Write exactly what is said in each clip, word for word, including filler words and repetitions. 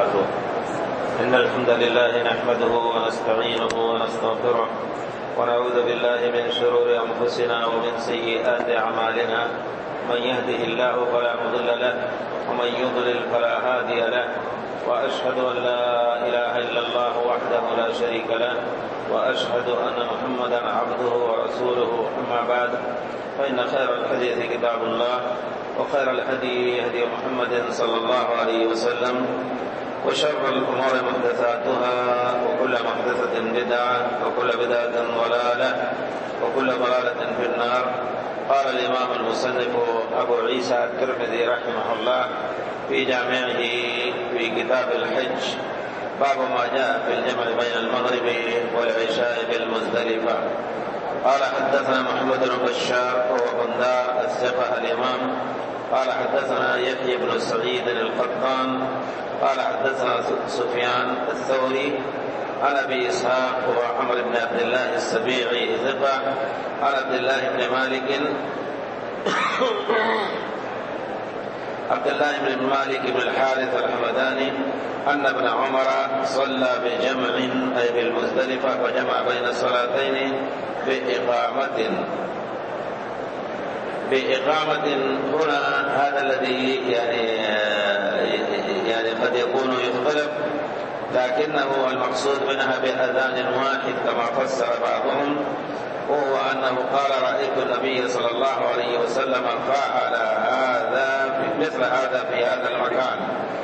وبركاته. إن الحمد لله نحمده ونستعينه ونستغفره ونعوذ بالله من شرور أنفسنا ومن سيئات أعمالنا. من يهده الله فلا مضل له ومن يضلل فلا هادي له، وأشهد أن لا إله إلا الله وحده لا شريك له، وأشهد أن محمدا عبده ورسوله. أما بعد، فإن خير الحديث كتاب الله، وخير الهدي هدي محمد صلى الله عليه وسلم، وشر الأمور محدثاتها، وكل محدثة بدعة، وكل بدعة ضلالة، وكل ضلالة في النار. قال الإمام المصنف أبو عيسى الترمذي رحمه الله في جامعه في كتاب الحج: باب ما جاء في الجمع بين المغرب والعشاء بالمزدلفة. قال حدثنا محمد بن بشار وهو بندار الثقة الإمام قال حدثنا يحيى بن سعيد القطان قال حدثنا سفيان الثوري عن أبي إسحاق وعمر بن عبد الله السبيعي ثقة عن عبد الله بن مالك عبد الله بن مالك بن الحارث الحمداني أن ابن عمر صلى بجمع أي بالمزدلفة، وجمع بين الصلاتين بإقامة بإقامة هنا هذا الذي يعني يعني قد يكون يختلف، لكنه المقصود منها بأذان واحد كما فسر بعضهم، وهو أنه قال: رأيت النبي صلى الله عليه وسلم فعل هذا مثل هذا في هذا المكان.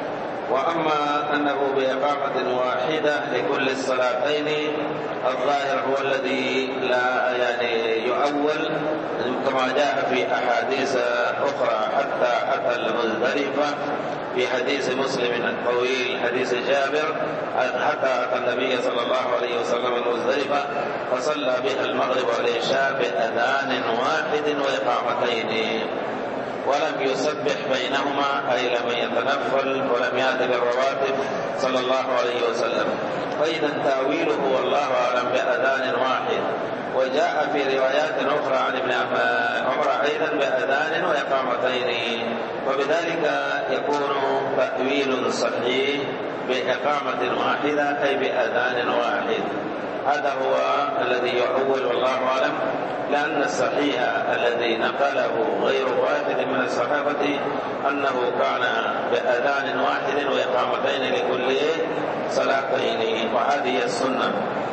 وأما أنه بإقامة واحدة لكل الصلاتين، الظاهر هو الذي لا يعني يؤول، كما جاء في أحاديث أخرى حتى أتى المزدلفة في حديث مسلم الطويل حديث جابر: حتى أتى النبي صلى الله عليه وسلم المزدلفة فصلى بها المغرب والعشاء بأذان واحد وإقامتين، ولم يسبح بينهما، أي لم يتنفل ولم يأت بالرواتب صلى الله عليه وسلم. فإذا تأويله والله أعلم بأذان واحد. وجاء في روايات أخرى عن ابن عمر أيضا بأذان وإقامتين، وبذلك يكون تأويل صحيح بإقامة واحدة أي بأذان واحد. هذا هو الذي يؤول والله أعلم، لأن الصحيح الذي نقله غير واحد من الصحابة أنه كان بأذان واحد وإقامتين لكل صلاتين، وهذه السنة.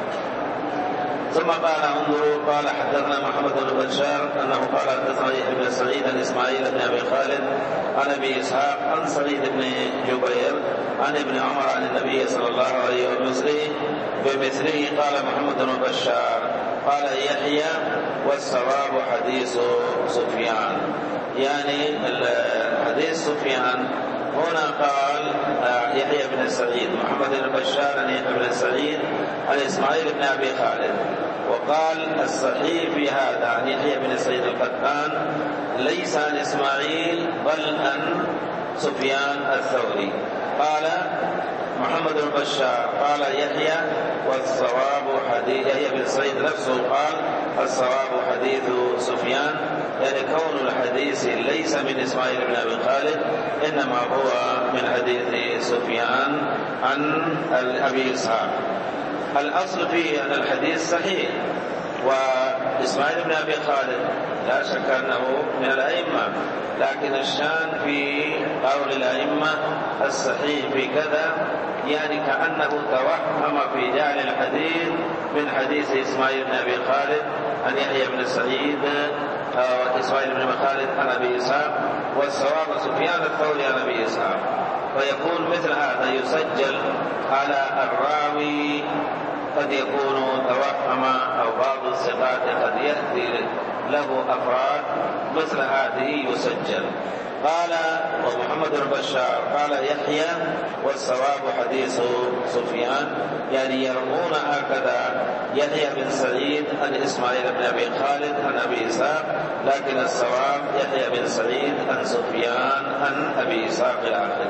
ثم قال: انظروا، قال حدثنا محمد بن بشار أنه قال حدثنا يحيى بن سعيد عن إسماعيل بن أبي خالد عن أبي إسحاق عن سعيد بن جبير عن ابن عمر عن النبي صلى الله عليه وسلم بمثله. قال محمد بن بشار قال يحيى: والصواب حديث سفيان، يعني حديث سفيان. هنا قال يحيى بن سعيد، محمد بن بشار عن يحيى بن سعيد عن إسماعيل بن أبي خالد، وقال الصحيح في هذا عن يحيى بن سعيد القطان ليس عن إسماعيل بل عن سفيان الثوري. قال محمد بن بشار قال يحيى: والصواب حديث يحيى بن سعيد نفسه قال: الصواب حديث سفيان، يعني كون الحديث ليس من إسماعيل بن أبي خالد، إنما هو من حديث سفيان عن أبي إسحاق. الأصل فيه أن الحديث صحيح، وإسماعيل بن أبي خالد لا شك أنه من الأئمة، لكن الشان في قول الأئمة الصحيح في كذا، يعني كأنه توهم في جعل الحديث من حديث إسماعيل بن أبي خالد عن يحيى بن سعيد وإسماعيل بن خالد عن أبي إسحاق، والصواب سفيان الثوري عن أبي إسحاق. فيكون مثل هذا يسجل على الراوي، قد يكون توهم أو بعض الثقات قد يأتي له أفراد مثل هذه يسجل. قال ومحمد بن بشار قال يحيى: والصواب حديث سفيان، يعني يرمون هكذا يحيى بن سعيد عن إسماعيل بن أبي خالد عن أبي إسحاق، لكن الصواب يحيى بن سعيد عن سفيان عن أبي إسحاق الآخر.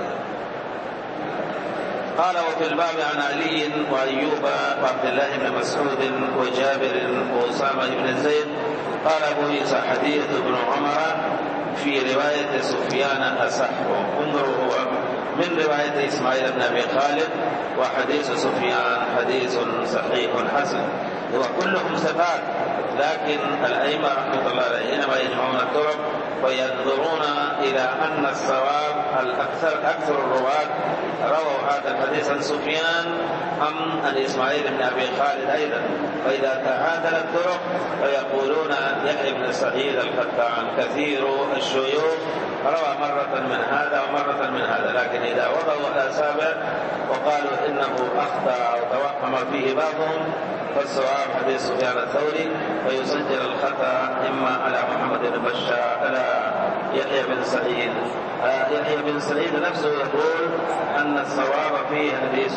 قال وفي الباب عن علي وأيوب وعبد الله بن مسعود وجابر وأسامة بن زيد. قال أبو عيسى حديث ابن عمر في رواية سفيان أصح. انظروا هو من رواية إسماعيل بن أبي خالد. وحديث سفيان حديث صحيح حسن، وكلهم ثقات، لكن الأئمة رحمة الله عليهم حينما يجمعون الطرق وينظرون إلى أن الصواب الأكثر أكثر الرواة رووا هذا الحديث عن سفيان أم عن إسماعيل بن أبي خالد أيضا، فإذا تعادل الطرق فيقولون يحيى بن سعيد القطان كثير الشيوخ روى مرة من هذا ومرة من هذا، لكن إذا وضعوا الأصابع وقالوا إنه أخطأ أو توهم فيه بعضهم فالصواب حديث سفيان الثوري، ويسجل الخطأ إما على محمد بن بشار على يحيى بن سعيد. آه يحيى بن سعيد نفسه يقول أن الصواب فيه حديث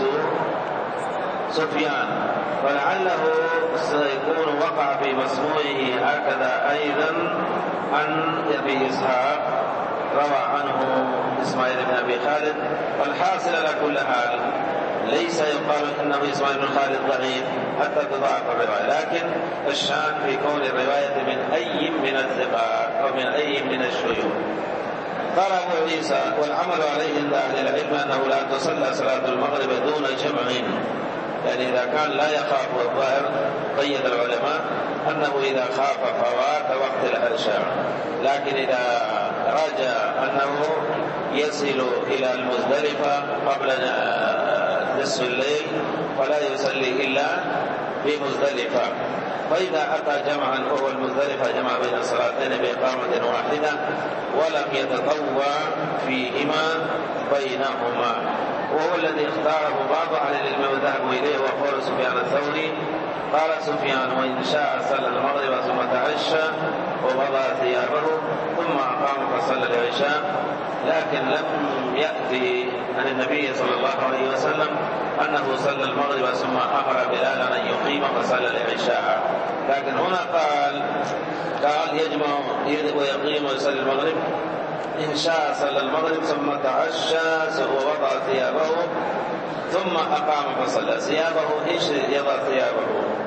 سفيان، ولعله سيكون وقع في مسموعه هكذا أيضا عن أبي إسحاق روى عنه إسماعيل بن أبي خالد. والحاصل على كل حال ليس يقال إنه إسماعيل بن خالد ضعيف حتى تضاعف الرواية، لكن الشان في كون الرواية من أي من الثقات أو من أي من الشيوخ. قال أبو عيسى والعمل عليه عند أهل العلم أنه لا تصلى صلاة المغرب دون جمع، يعني إذا كان لا يخاف الظاهر قيد العلماء أنه إذا خاف فوات وقت العشاء، لكن إذا رجى أنه يصل إلى المزدلفة قبل نصف الليل فلا يصلي إلا في مزدلفة. فإذا أتى جمعا وهو المزدلفة جمع بين الصلاتين بإقامة واحدة ولم يتطوع فيهما بينهما، وهو الذي اختاره بعض أهل العلم وذهبوا إليه وقال سفيان الثوري. قال سفيان وإن شاء صلى المغرب ثم تعشى ووضع ثيابه ثم أقام فصلى العشاء، لكن لم يأتي عن النبي صلى الله عليه وسلم أنه صلى المغرب ثم أمر بلالا أن يقيم فصلى العشاء، لكن هنا قال قال يجمع ويقيم ويصلي المغرب. إن شاء صلى المغرب ثم تعشى ووضع ثيابه ثم أقام فصلى. ثيابه إيش يضع ثيابه؟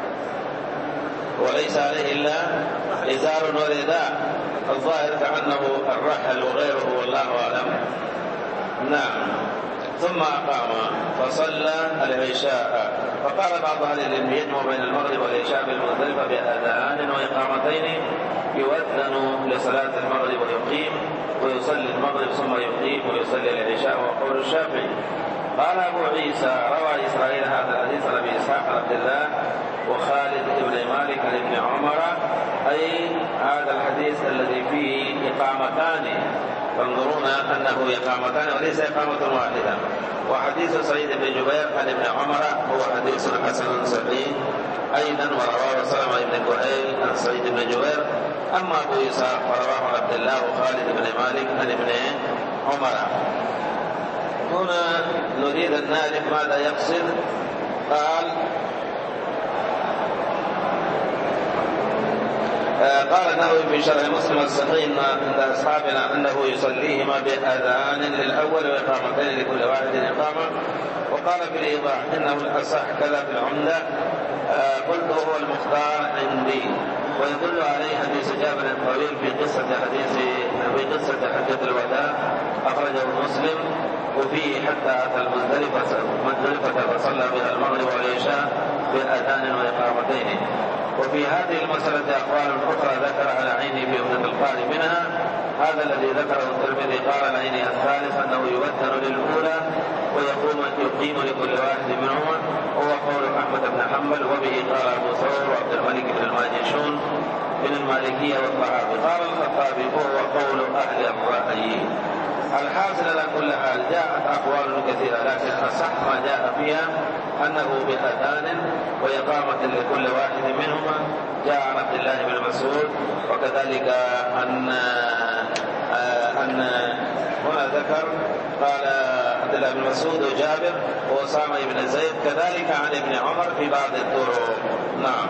وليس عليه إلا إزار ورداء، الظاهر كأنه الرحل وغيره والله أعلم. نعم. ثم أقام فصلى العشاء. فقال بعض أهل العلم يجمع بين المغرب والعشاء بالمزدلفة بأذان وإقامتين، يؤذن لصلاة المغرب ويقيم ويصلي المغرب ثم يقيم ويصلي العشاء، وقول الشافعي. قال أبو عيسى روى إسرائيل هذا الحديث عن أبي إسحاق عن عبد الله وخالد بن مالك عن ابن عمر، أي هذا الحديث الذي فيه إقامتان، تنظرون أنه إقامتان وليس إقامة واحدة. وحديث سعيد بن جبير عن ابن عمر هو حديث حسن صحيح أيضا، ورواه سلمة بن كهيل عن سعيد بن جبير. أما أبو إسحاق فرواه عن عبد الله وخالد بن مالك عن ابن عمر. هنا نريد أن نعرف ماذا يقصد. قال قال النووي في شرح مسلم الصحيح عند أصحابنا أنه يصليهما بأذان للأول وإقامتين لكل واحد إقامة. وقال في الإيضاح إنه الأصح كذا في العمدة، قلت هو المختار عندي. ويدل عليه حديث جابر الطويل في قصة حديث في قصة حجة الوداع أخرجه مسلم، وفيه حتى أتى المزدلفة مزدلفة فصلى بها المغرب والعشاء بأذان وإقامتين. وفي هذه المسألة أقوال أخرى ذكر على عيني في أمة القارئ، منها هذا الذي ذكره الترمذي قال على عيني الثالث أنه يوثن للأولى ويقوم يقيم لكل واحد منهما، وهو قول أحمد بن حنبل، وبه قال أبو ثور وعبد الملك بن الماجشون من المالكية والطحاوي. قال الخطابي وهو قول أهل الرأي. الحاصل على كل حال جاءت أقوال كثيرة، لكن أصح ما جاء فيها أنه بأذان وإقامة لكل واحد منهما. جاء عن عبد الله بن مسعود، وكذلك أن أن هنا ذكر قال عبد الله بن مسعود وجابر وأسامة بن زيد، كذلك عن ابن عمر في بعض الطرق. نعم.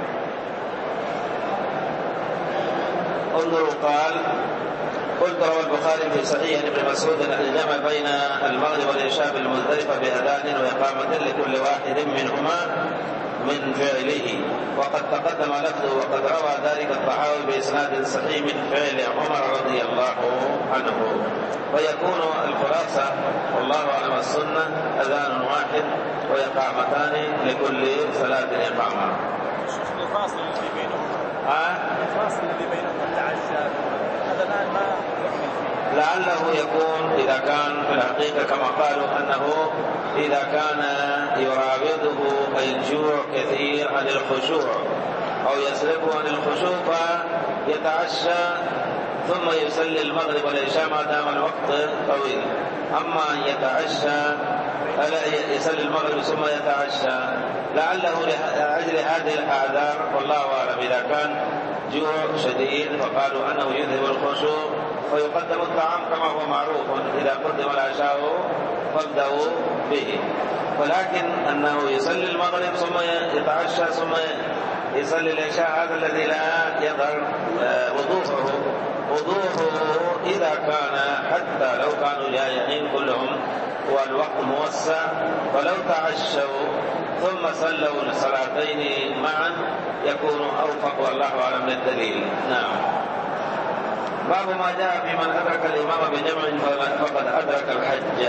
انظروا قال قلت روى البخاري في صحيح ابن مسعود الجمع بين المغرب والعشاء بالمزدلفة بأذان وإقامة لكل واحد منهما من فعله. وقد تقدم لفظه وقد روى ذلك الطحاوي بإسناد صحيح من فعل عمر رضي الله عنه. ويكون الخلاصة والله أعلم السنة أذان واحد وإقامتان لكل صلاة إقامة. الفاصل اللي بينهم آه؟ الفاصل اللي بينهم العشاء هذا الآن ما يكمل فيه. لعله يكون إذا كان في الحقيقة كما قالوا أنه إذا كان يراوده الجوع كثير عن الخشوع أو يسلبه عن الخشوع فيتعشى ثم يصلي المغرب والعشاء ما دام الوقت طويل. أما أن يتعشى يصلي المغرب ثم يتعشى لعله لأجل هذه الآثار والله أعلم. إذا كان جوع شديد فقالوا أنه يذهب الخشوع ويقدم الطعام كما هو معروف، إذا قدم العشاء فابدأوا به. ولكن أنه يصلي المغرب ثم يتعشى ثم يصلي العشاء هذا الذي لا يظهر وضوحه. وضوحه إذا كان حتى لو كانوا جائعين كلهم والوقت موسع ولو تعشوا ثم صلوا الصلاتين معا يكون أوفق والله أعلم للدليل. نعم. باب ما جاء في من أدرك الإمام بجمع فقد أدرك الحج.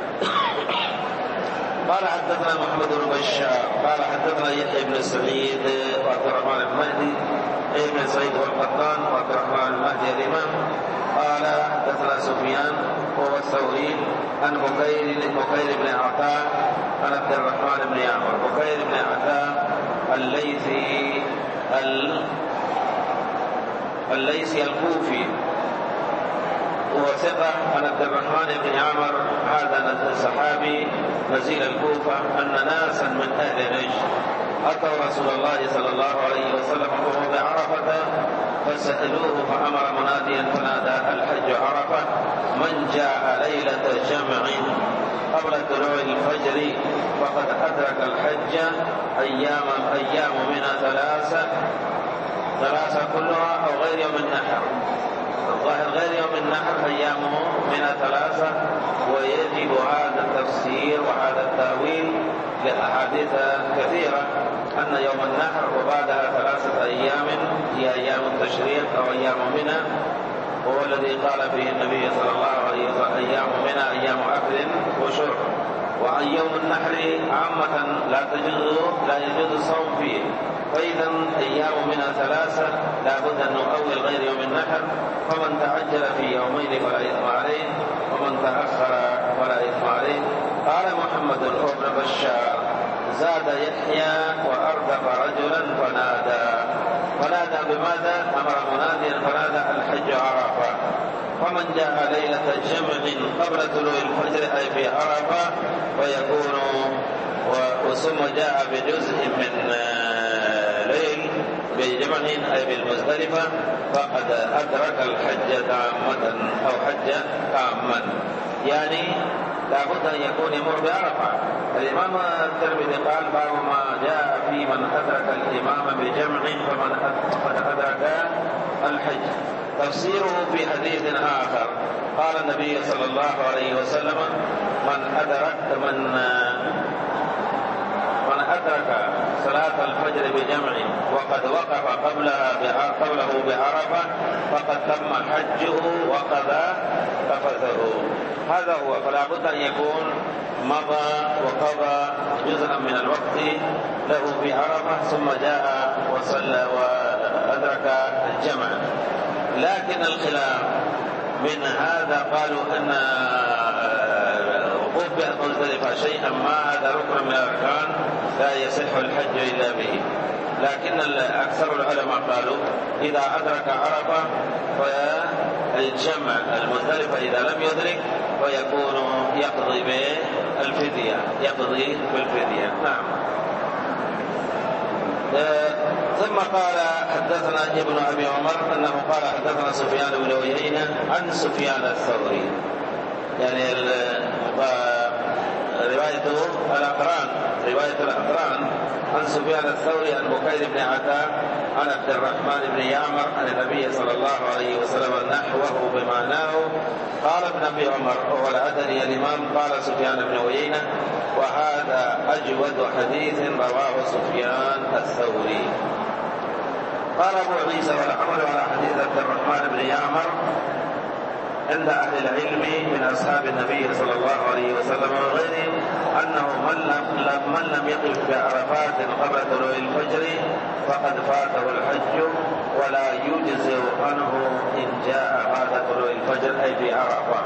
قال حدثنا محمد بن بشار قال حدثنا يحيى بن سعيد وعبد الرحمن المهدي ابن سعيد والقطان وعبد الرحمن المهدي الإمام قال حدثنا سفيان وهو الثوري عن بكير بكير بن عطاء عن عبد الرحمن بن عمرو. بكير بن عطاء الليثي الليثي الكوفي هو ثقة عن عبد الرحمن بن عمر هذا الصحابي نزيل الكوفة أن ناسا من أهل نجد أتوا رسول الله صلى الله عليه وسلم وهو بعرفة فسألوه فأمر مناديا فنادى الحج عرفة من جاء ليلة جمع قبل طلوع الفجر فقد أدرك الحج أيام أيام منها ثلاثة ثلاثة كلها أو غير يوم النحر. الظاهر غير يوم النحر أيامه من ثلاثة. ويجب هذا التفسير وهذا التأويل لأحاديث كثيرة أن يوم النحر وبعدها ثلاثة أيام هي أيام التشريق أو أيام منى، وهو الذي قال فيه النبي صلى الله عليه وسلم أيام منى أيام أكل وشرب. وعن يوم النحر عامة لا تجوز لا يجوز الصوم فيه. فإذا أيام منها ثلاثة لا بد أن نؤول غير يوم النحر. فمن تعجل في يومين فلا إثم عليه ومن تأخر فلا إثم عليه. قال محمد بن بشار زاد يحيى وأردف رجلا فنادى فنادى بماذا؟ أمر مناديا فنادى الحج عرفة. فمن جاء ليلة جمع قبل طلوع الفجر أي في عرفة ويكون وثم جاء بجزء من ليل بجمع أي بالمزدلفة فقد أدرك الحج تامة أو حج تاما، يعني لابد أن يكون يمر بعرفة. الإمام الترمذي قال باب ما جاء في من أدرك الإمام بجمع فمن فقد أدرك الحج. تفسيره في حديث آخر قال النبي صلى الله عليه وسلم من أدرك من من أدرك صلاة الفجر بجمع وقد وقف قبلها قبله بعرفة فقد تم حجه وقضى تفثه. هذا هو. فلا بد أن يكون مضى وقضى جزءا من الوقت له في عرفة ثم جاء وصلى وأدرك الجمع. لكن الخلاف من هذا قالوا أن وقوف بمزدلفة شيئا ما هذا ركن من الأركان لا يصح الحج إلا به. لكن أكثر العلماء قالوا إذا أدرك عرفة فالجمع المزدلفة إذا لم يدرك فيكون يقضي بالفدية يقضي بالفدية. نعم. ثم قال حدثنا ابن أبي عمر أنه قال حدثنا سفيان بن عيينة عن سفيان الثوري، يعني روايته الأقران رواية الأقران عن سفيان الثوري عن بكير بن عطاء عن عبد الرحمن بن يعمر عن النبي صلى الله عليه وسلم نحوه بمعناه. قال ابن أبي عمر وهو العدني الإمام قال سفيان بن عيينة وهذا أجود حديث رواه سفيان الثوري. قال أبو عيسى والعمل على حديث عبد الرحمن بن يعمر عند أهل العلم من أصحاب النبي صلى الله عليه وسلم وغيرهم أنه من لم, من لم يقف بعرفات قبل طلوع الفجر فقد فاته الحج ولا يجزئ عنه إن جاء بعد طلوع الفجر أي في عرفة،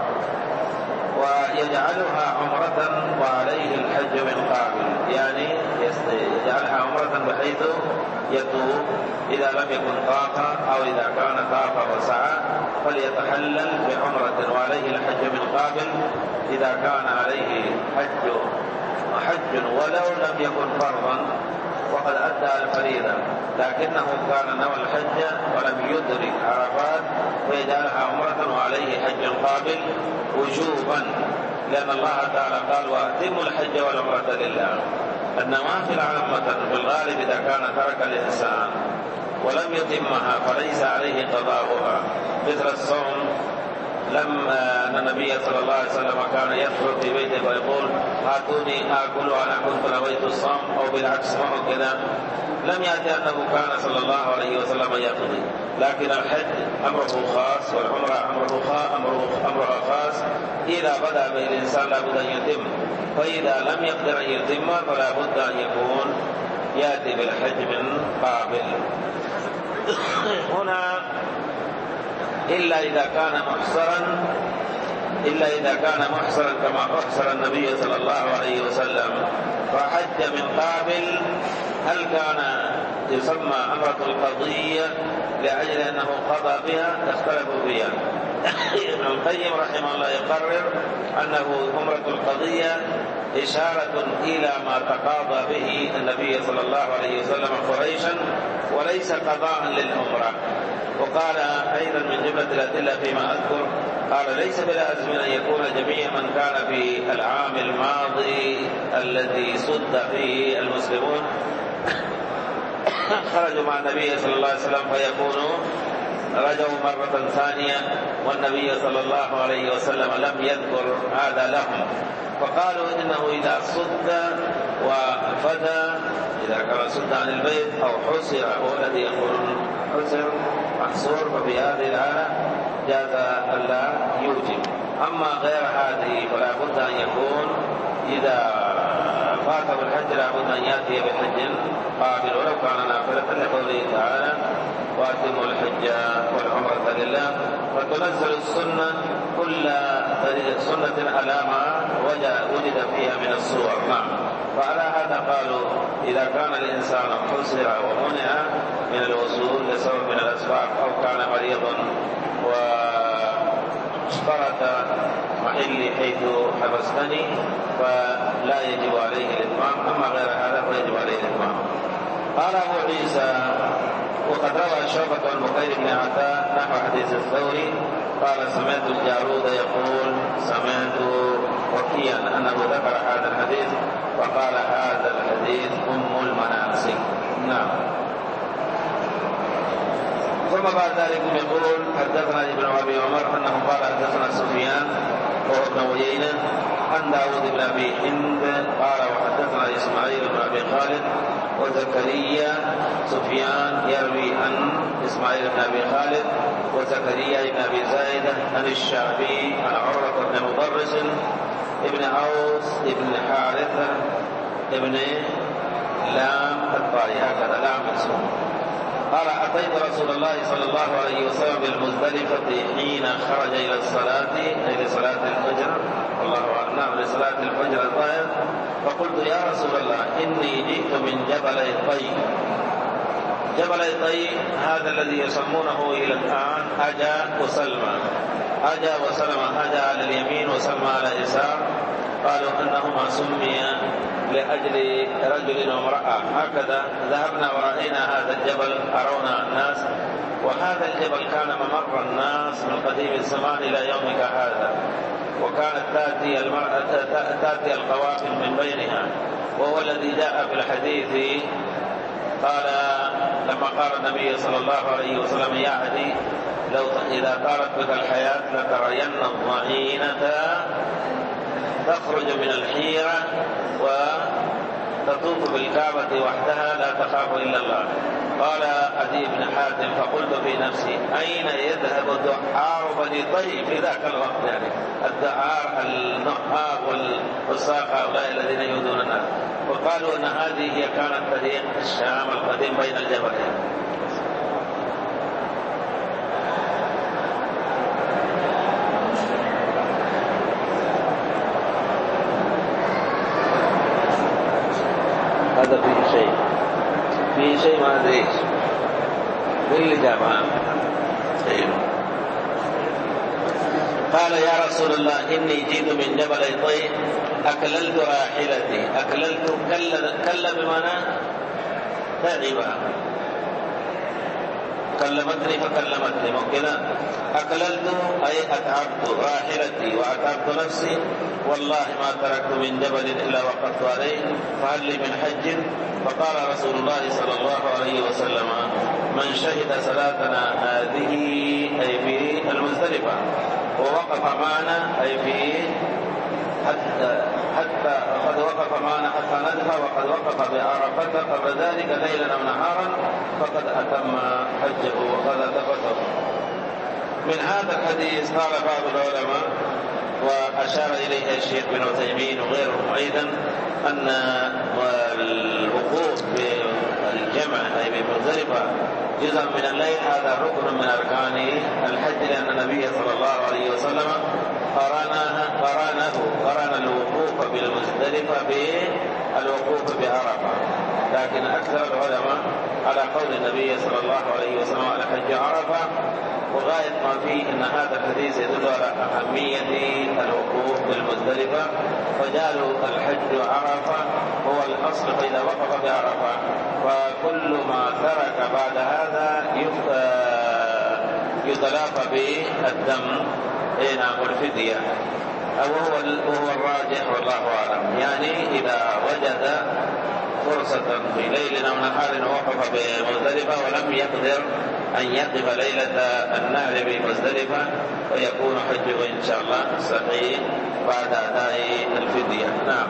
ويجعلها عمرة وعليه الحج من قابل، يعني يجعلها عمرة بحيث يطوف إذا لم يكن طاف أو إذا كان طاف وسعى فليتحلل بعمرة وعليه الحج من قابل إذا كان عليه حج حج ولو لم يكن فرضا وقد أدى الفريضة لكنه كان نوى الحج ولم يدرك عرفات فيجعلها عمرة وعليه حج قابل وجوبا، لأن الله تعالى قال وأتموا الحج والعمرة لله. النوافل عامة في الغالب إذا كان ترك الإنسان ولم يتمها فليس عليه قضاؤها، مثل الصوم لما أن النبي صلى الله عليه وسلم كان يدخل في بيته ويقول هاتوني آكل وأنا كنت نويت الصوم، أو بالعكس معه كذا، لم يأتي أنه كان صلى الله عليه وسلم يقضي، لكن الحج أمره خاص والعمرة أمره أمره أمرها خاص، إذا بدأ به الإنسان لابد أن يتم، فإذا لم يقدر أن يتم فلا بد أن يكون يأتي بالحج من قابل. هنا إلا إذا كان محصرا إلا إذا كان محصرا كما أحصر النبي صلى الله عليه وسلم فحج من قابل، هل كان يسمى عمرة القضية لأجل أنه قضى بها؟ اختلفوا فيها. ابن القيم رحمه الله يقرر أنه عمرة القضية إشارة إلى ما تقاضى به النبي صلى الله عليه وسلم قريشا وليس قضاء للعمرة. وقال أيضا من جملة الأدلة فيما أذكر قال ليس بلازم أن يكون جميع من كان في العام الماضي الذي صد فيه المسلمون خرجوا مع النبي صلى الله عليه وسلم فيكونوا رجعوا مرة ثانية والنبي صلى الله عليه وسلم لم يذكر هذا لهم، فقالوا إنه إذا صد وفدى إذا كان صد عن البيت أو حسر هو الذي يقول حسر محصور ففي هذه الحالة جاز ألا يوجب. أما غير هذه فلا بد أن يكون إذا فاته الحج لا بد أن يأتي بحج قابل ولو كان نافلة لقوله تعالى وأتموا الحج والعمرة لله، فتنزل السنة كل سنة على ما وجد فيها من الصور. نعم. فعلى هذا قالوا إذا كان الإنسان حصر ومنع من الوصول لسبب من الأسباب أو كان مريضا واشترط محلي حيث حبستني فلا يجب عليه الإتمام، أما غير هذا فيجب عليه الإتمام. قال أبو عيسى وقد روى شعبة عن بكير بن عطاء نحو حديث الثوري قال سمعت الجارود يقول سمعت وكيعا أنه ذكر هذا الحديث وقال هذا الحديث أم المناسك. نعم. ثم بعد ذلك يقول حدثنا ابن أبي عمر أنه قال حدثنا سفيان وهو ابن عيينة عن داود بن أبي هند قال وحدثنا إسماعيل بن أبي خالد وزكريا سفيان يروي عن إسماعيل بن أبي خالد وزكريا بن أبي زايدة عن الشعبي عن عروة بن مضرس ابن أوس ابن حارثة ابن لام الطائي هكذا لام اسمه قال أتيت رسول الله صلى الله عليه وسلم بالمزدلفة حين خرج إلى الصلاة إلى صلاة الفجر الله أعلم نعم لصلاة الفجر الظاهر فقلت يا رسول الله إني جئت من جبل الطي. جبل الطي هذا الذي يسمونه إلى الآن أجا وسلمى، أجا وسلمى، أجا على اليمين وسلمى على اليسار، قالوا أنهما سمي لأجل رجل وامرأة، هكذا ذهبنا ورأينا هذا الجبل أرونا الناس، وهذا الجبل كان ممر الناس من قديم الزمان إلى يومك هذا، وكانت تأتي المرأة تأتي القوافل من بينها، وهو الذي جاء في الحديث قال لما قال النبي صلى الله عليه وسلم يا عدي لو إذا طالت بك الحياة لترين الضعينة تخرج من الحيرة تطوف بالكعبة وحدها لا تخاف إلا الله. قال عدي بن حاتم فقلت في نفسي أين يذهب الدعار بني طيب في ذاك الوقت، يعني الدعار النهار والفساق هؤلاء الذين يؤذون الناس. وقالوا أن هذه هي كانت طريق الشام القديم بين الجبلين. هذا فيه شيء فيه شيء ما أدري إيش اللي جابها. قال يا رسول الله إني جئت من جبل طيب أكللت راحلتي. أكللت كل كل بمعنى تعبها، كلمتني فكلمتني ممكن. أكللت أي أتعبت راحلتي وأتعبت نفسي، والله ما تركت من جبل إلا وقفت عليه، فهل لي من حج؟ فقال رسول الله صلى الله عليه وسلم من شهد صلاتنا هذه أي في المزدلفة ووقف معنا أي في حتى حتى قد وقف معنا حتى ندفع وقد وقف بعرفة قبل ذلك ليلا أو نهارا فقد أتم حجه وقد أتفته. من هذا الحديث قال بعض العلماء وأشار إليه الشيخ بن عثيمين وغيرهم أيضا أن الوقوف بالجمع أي بمزدلفة جزء من الليل هذا ركن من أركان الحج، لأن النبي صلى الله عليه وسلم قرنه قرن الوقوف بالمزدلفة بالوقوف بعرفة. لكن أكثر العلماء على قول النبي صلى الله عليه وسلم على حج عرفة، وغاية ما فيه أن هذا الحديث يدل على أهمية الوقوف بالمزدلفة، فجعلوا الحج عرفة هو الأصل فإذا وقف بعرفة، وكل ما ترك بعد هذا يتلافى بالدم نعم الفدية، وهو وهو الراجح والله أعلم. يعني إذا وجد فرصة في ليل أو نهار وقف بمزدلفة ولم يقدر أن يقف ليلة النهر بمزدلفة ويكون حجه إن شاء الله صحيح بعد أداء الفدية. نعم.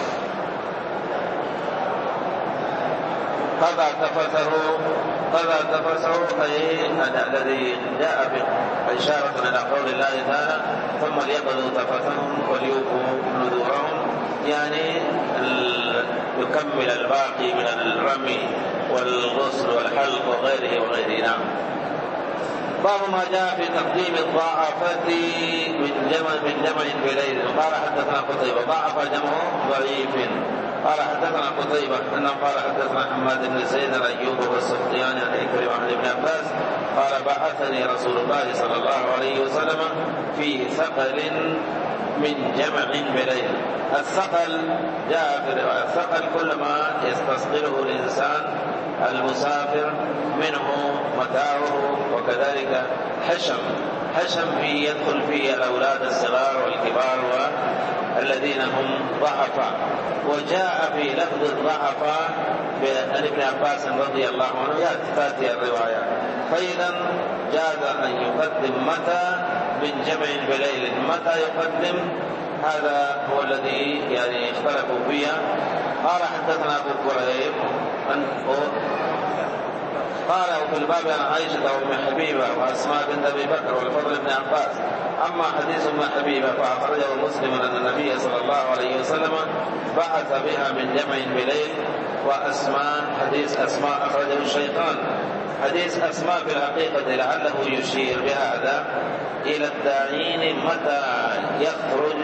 قضى تفسه قضى تفسه أي الذي جاء بإشارة إلى قول الله تعالى ثم ليقضوا تفسهم وليوفوا نذورهم، يعني يكمل الباقي من الرمي والغسل والحلق وغيره وغيره. نعم. باب ما جاء في تقديم الضعفة من جمع من جمع بليل. قال حدثنا قتيبة ضعف جمعه ضعيف. قال حدثنا قتيبة أنه قال حدثنا حماد بن زيد الأيوب والسختياني عن عكرمة عن ابن عباس قال بعثني رسول الله صلى الله عليه وسلم في ثقل من جمع بليل. الثقل جاء في الرواية الثقل كل ما يستصغره الإنسان المسافر منه متاعه، وكذلك حشم حشم فيه يدخل فيه الأولاد الصغار والكبار والذين هم ضعفاء. وجاء في لفظ الضعفاء عن ابن عباس رضي الله عنه تأتي الرواية. فإذا جاز أن يقدم متى من جمع بليل. متى يقدم هذا هو الذي يعني اختلفوا فيه. قال حدثنا أبو كريب قال وفي الباب عن عائشة وأم حبيبة وأسماء بنت أبي بكر والفضل بن عباس. أما حديث أم حبيبة فأخرجه مسلم أن النبي صلى الله عليه وسلم بعث بها من جمع بليل. وأسماء حديث أسماء أخرجه الشيطان. حديث أسماء في الحقيقة لعله يشير بهذا إلى الداعين متى يخرج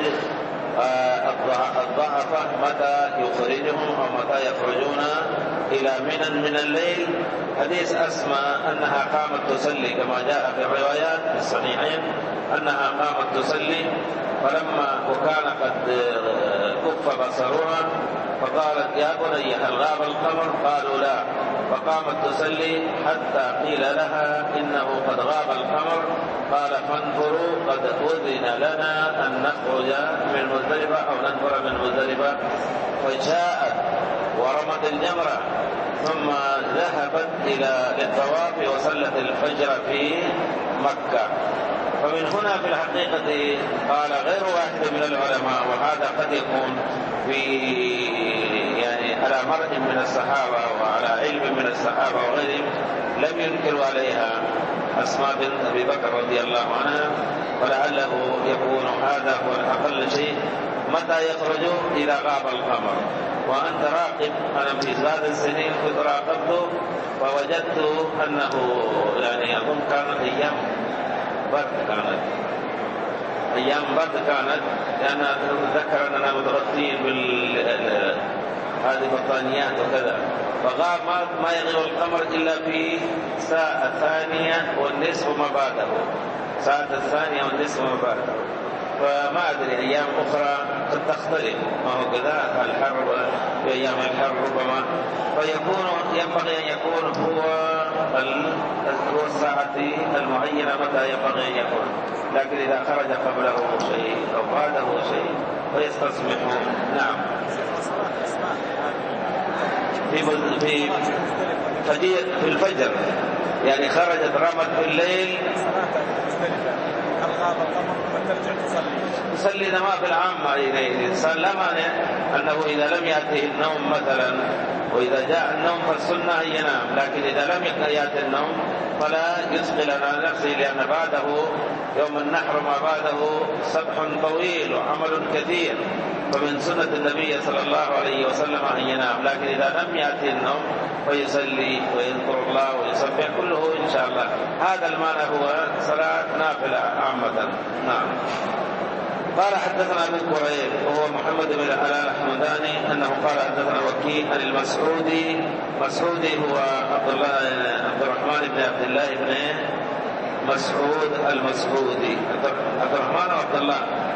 الضعفاء متى يخرجهم أو متى يخرجون إلى منى من الليل. حديث أسماء أنها قامت تصلي كما جاء في الروايات الصحيحين أنها قامت تصلي، فلما وكان قد كف بصرها فقالت يا بني هل غاب القمر؟ قالوا لا. فقامت تصلي حتى قيل لها إنه قد غاب القمر. قال فانظروا قد أذن لنا أن نخرج من مزدلفة أو ندبر من مزدلفة. فجاءت ورمت الجمرة ثم ذهبت إلى للطواف وصلت الفجر في مكة. فمن هنا في الحقيقة قال غير واحد من العلماء، وهذا قد يكون في يعني على مرء من الصحابة وعلى علم من الصحابة وغيرهم لم ينكروا عليها أسماء بنت أبي بكر رضي الله عنها، ولعله يكون هذا هو أقل شيء. متى يخرج؟ إذا غاب القمر. وأنت راقب. أنا في زاد السنين كنت راقبته فوجدت أنه يعني أظن كانت أيام برد، كانت أيام برد كانت، لأن أتذكر أننا متغطين بال هذه بطانيات وكذا، فغاب ما يغيب القمر إلا في ساعة الثانية والنصف ما بعده، ساعة الثانية والنصف ما بعده. فما أدري أيام أخرى قد تختلف، ما هو كذا الحر في أيام الحر ربما، فيكون ينبغي أن يكون هو هو الساعة المعينة متى ينبغي أن يكون، لكن إذا خرج قبله شيء أو بعده شيء فيستصبحون. نعم. في في في الفجر يعني خرجت رمت في الليل تصلي ما في العامة. الإنسان لا مانع أنه إذا لم يأته النوم مثلا، وإذا جاء النوم فالسنة أن ينام، لكن إذا لم يأته النوم فلا يثقل على نفسه، لأن بعده يوم النحر ما بعده سبح طويل وعمل كثير، فمن سنة النبي صلى الله عليه وسلم أن ينام، لكن إذا لم يأته النوم فيصلي ويذكر الله ويسبح كله إن شاء الله. هذا المعنى هو صلاة نافلة عامة. نعم. قال حدثنا أبو كريب وهو محمد بن العلاء الحمداني أنه قال حدثنا وكيع عن المسعودي. مسعودي هو عبد الله عبد الرحمن بن عبد الله بن مسعود المسعودي. عبد الرحمن وعبد الله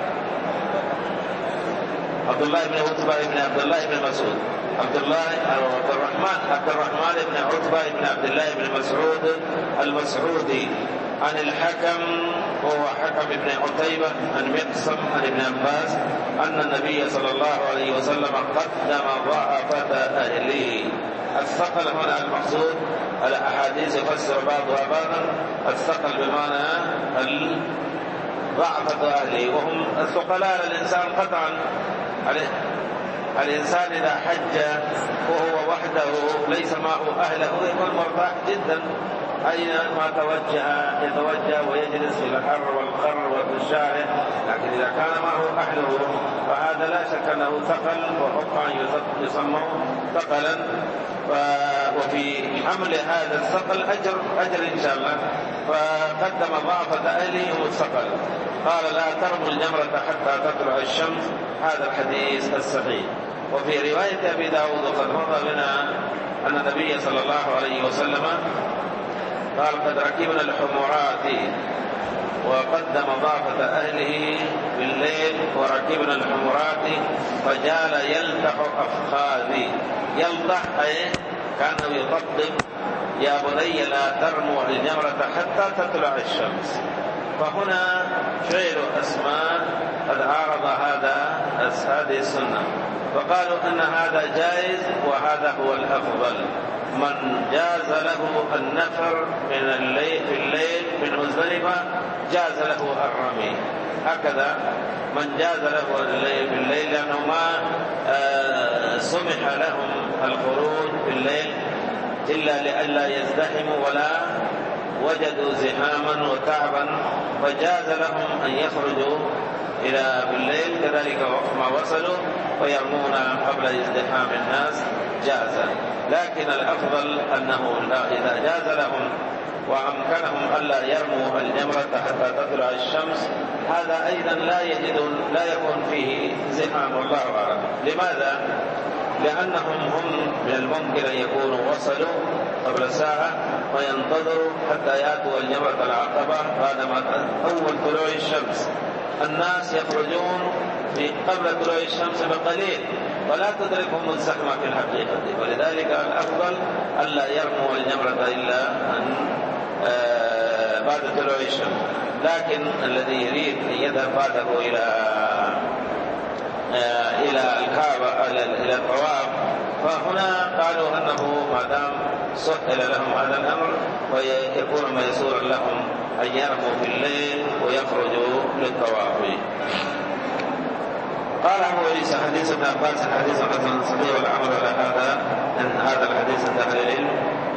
عبد الله بن عتبة بن عبد الله بن مسعود. عبد الله عبد الرحمن عبد الرحمن بن عتبة بن عبد الله بن مسعود المسعودي عن الحكم وهو حكم بن عتيبة عن مقسم عن ابن عباس أن النبي صلى الله عليه وسلم قدم ضعفة أهله. الثقل هنا المقصود الأحاديث يفسر بعضها بعضا. الثقل بمعنى ضعفة أهله وهم الثقلاء الإنسان قطعا عليه. الإنسان إذا حج وهو وحده ليس معه أهله يكون مرتاح جدا، أينما توجه يتوجه ويجلس في الحر والقر والشارع، لكن إذا كان معه أهله فهذا لا شك أنه ثقل، وحق أن يسمى ثقلا. وفي حمل هذا الثقل أجر أجر إن شاء الله، فقدم ضعفة أهله والثقل. قال لا ترموا الجمرة حتى تطلع الشمس. هذا الحديث الصحيح. وفي رواية أبي داود وقد مضى بنا أن النبي صلى الله عليه وسلم قال قد ركبنا الحمرات وقدم ضعفة أهله بالليل وركبنا الحمرات فجال يلتح أفخاذي. يلتح أي كان يطبق يا بني لا ترموا الجمرة حتى تطلع الشمس. فهنا فعل أسماء قد عارض هذا هذه السنة، فقالوا أن هذا جائز وهذا هو الأفضل. من جاز له النفر من الليل في الليل من مزدلفة جاز له الرمي، هكذا من جاز له الليل في الليل، لأنه ما آه سمح لهم الخروج في الليل إلا لئلا يزدحموا ولا وجدوا زحاما وتعبا، فجاز لهم أن يخرجوا إلى بالليل كذلك وقت ما وصلوا ويرمون قبل ازدحام الناس جاز. لكن الأفضل أنه إذا جاز لهم وأمكنهم ألا يرموا الجمرة حتى تطلع الشمس، هذا أيضا لا يجد لا يكون فيه زحام والله أعلم. لماذا؟ لأنهم هم من الممكن أن يكونوا وصلوا قبل ساعة وينتظروا حتى يأتوا الجمرة العقبة بعدما أول طلوع الشمس. الناس يخرجون في قبل طلوع الشمس بقليل ولا تدركهم الزحمة في الحقيقة، ولذلك الأفضل ألا يرموا الجمرة إلا أن آه بعد طلوع الشمس. لكن الذي يريد أن يذهب بعده إلى آه إلى الكعبة إلى الطواف، فهنا قالوا أنه ما دام سهل لهم هذا الأمر ويكون ميسورا لهم أن يرموا في الليل ويخرجوا للطواف. قال أبو عيسى حديث ابن عباس حديث حسن صحيح والعمل على هذا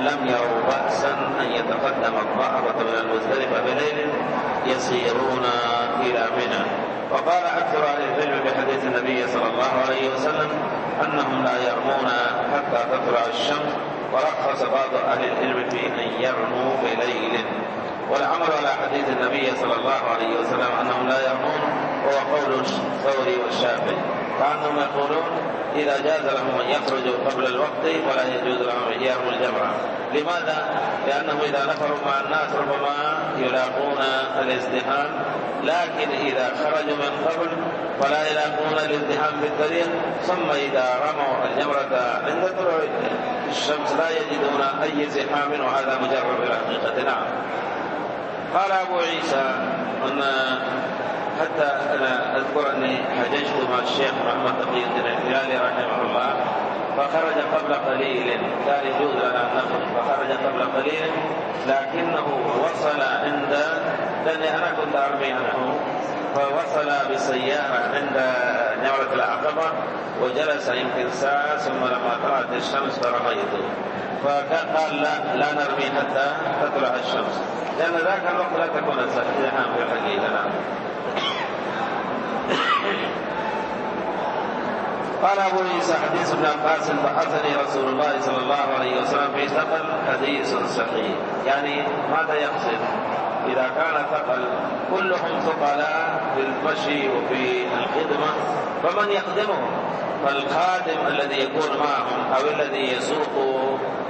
لم يروا بأسا أن يتقدم الرهبة من المزدلفة بليل يسيرون إلى منى. وقال أكثر أهل العلم بحديث النبي صلى الله عليه وسلم أنهم لا يرمون حتى تطلع الشمس، ورخص بعض أهل العلم في أن يرموا بليل. والعمل على حديث النبي صلى الله عليه وسلم أنهم لا يرمون هو قول الثوري والشافعي، كأنهم يقولون إذا جاز لهم أن يخرجوا قبل الوقت فلا يجوز لهم أن يرموا الجمرة. لماذا؟ لأنهم إذا نفروا مع الناس ربما يلاقون الازدحام، لكن إذا خرجوا من قبل فلا يلاقون الازدحام في الطريق، ثم إذا رموا الجمرة عند طلوع الشمس لا يجدون أي زحام، وهذا مجرد الحقيقة. نعم. قال أبو عيسى أن حتى أنا أذكر أني حججت مع الشيخ محمد تقي الدين الهلالي رحمه الله، فخرج قبل قليل، كان يجوز لنا أن نخرج، فخرج قبل قليل لكنه وصل عند، لأني أنا كنت أرمي عنه، فوصل بسيارة عند جمرة العقبة وجلس يمكن ساعة، ثم لما طلعت الشمس فرميته، فقال لا, لا نرمي حتى تطلع الشمس، لأن ذاك الوقت لا تكون الزحام في الحقيقة. قال أبو عيسى حديث ابن عباس بحثني رسول الله صلى الله عليه وسلم في ثقل حديث صحيح. يعني ماذا يقصد؟ إذا كان ثقل كلهم ثقلاء في المشي وفي الخدمة، فمن يخدمهم؟ فالخادم الذي يكون معهم أو الذي يسوق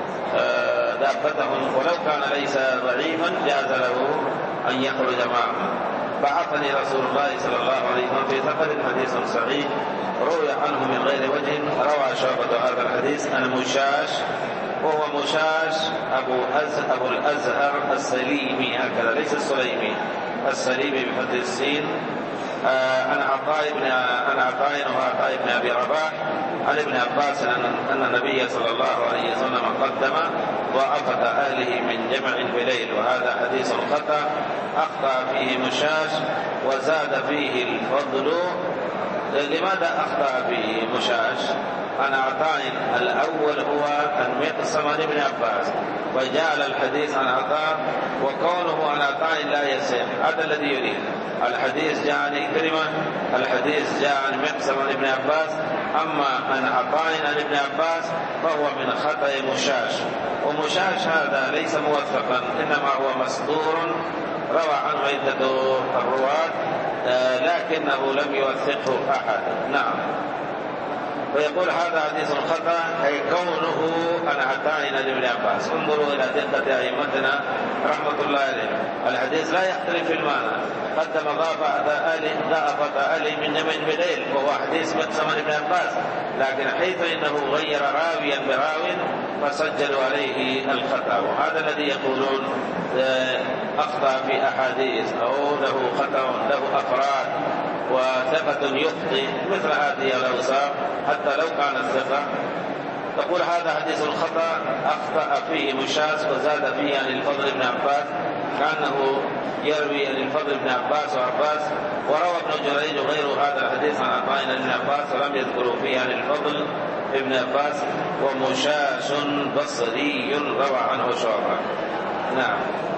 دابتهم ولو كان ليس ضعيفا جاز له أن يخرج معهم. بعثني رسول الله صلى الله عليه وسلم في ثقل حديث صحيح روي عنه من غير وجه. روى شعبة هذا الحديث عن مشاش، وهو مشاش أبو, أز أبو الأزهر السليمي، هكذا ليس السليمي، السليمي بفتح السين، عن عطاء بن عن عطاء وعطاء بن أبي رباح عن ابن عباس أن النبي صلى الله عليه وسلم قدم ضعفة أهله من جمع بليل، وهذا حديث خطأ أخطأ فيه مشاش وزاد فيه الفضل. لماذا أخطأ فيه مشاش؟ عن عطاء الأول هو عن مقسم عن ابن عباس، وجعل الحديث عن عطاء، وكونه عن عطاء لا يصح، هذا الذي يريد. الحديث جاء عن كلمة، الحديث جاء عن مقسم عن ابن عباس، أما عن عطاء عن ابن عباس فهو من خطأ مشاش. ومشاش هذا ليس موثقا، إنما هو مصدور روى عنه عدة الرواة لكنه لم يوثقه أحد. نعم. فيقول هذا حديث خطأ، أي كونه عن عطاء عن ابن عباس. انظروا إلى دقة أئمتنا رحمة الله عليه، الحديث لا يختلف في المعنى. قدم ضعفة أهله من جمع بليل وهو حديث مقسم عن ابن عباس، لكن حيث إنه غير راويا براو فسجلوا عليه الخطأ، وهذا الذي يقولون أخطأ في أحاديث أو له خطأ له أفراد وثقة يخطئ، مثل هذه الأوصاف حتى لو كان الثقة. تقول هذا حديث الخطأ أخطأ فيه مشاس وزاد فيه عن الفضل بن عباس، كأنه يروي عن الفضل بن عباس وعباس. وروى ابن جريج وغيره هذا الحديث عن عطاء عن ابن عباس ولم يذكروا فيه عن الفضل ابن عباس. ومشاش بصري روى عنه شعبة. نعم.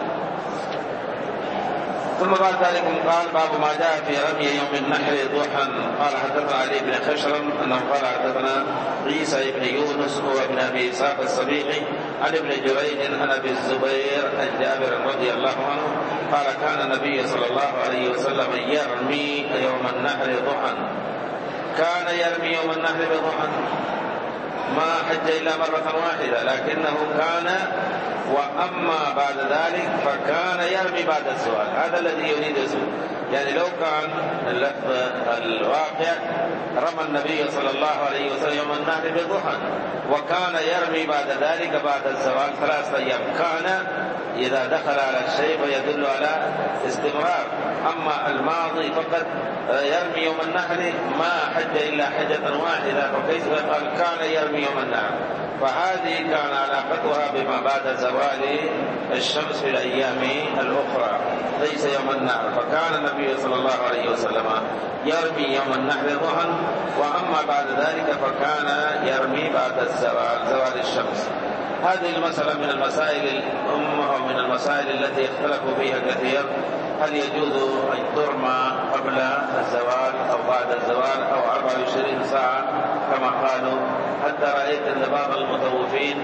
ثم بعد ذلك قال باب ما جاء في رمي يوم النحر ضحى. قال حدثنا علي بن خشرم انه قال حدثنا عيسى بن يونس هو ابن ابي اسحاق السبيعي عن ابن جريج عن ابي الزبير عن جابر رضي الله عنه قال كان النبي صلى الله عليه وسلم يرمي يوم النحر ضحى. كان يرمي يوم النحر ضحى، ما حج الا مره واحده، لكنه كان وأما بعد ذلك فكان يرمي بعد الزوال. هذا الذي يريد الزوال، يعني لو كان اللفظ الواقع رمى النبي صلى الله عليه وسلم يوم النحر بضحى وكان يرمي بعد ذلك بعد الزوال ثلاثة أيام، كان إذا دخل على الشيء فيدل على استمرار. أما الماضي فقط يرمي يوم النحر ما حج إلا حجة واحدة، وكيف قال كان يرمي يوم النحر؟ فهذه كان علاقتها بما بعد زوال الشمس في الأيام الأخرى ليس يوم النحر. فكان النبي صلى الله عليه وسلم يرمي يوم النحر ضحى، وأما بعد ذلك فكان يرمي بعد الزوال زوال الشمس. هذه المسألة من المسائل الأمة ومن المسائل التي اختلفوا فيها كثير، هل يجوز أن ترمى قبل الزوال أو بعد الزوال أو أربع وعشرين ساعة كما قالوا. حتى رأيت أن بعض المطوفين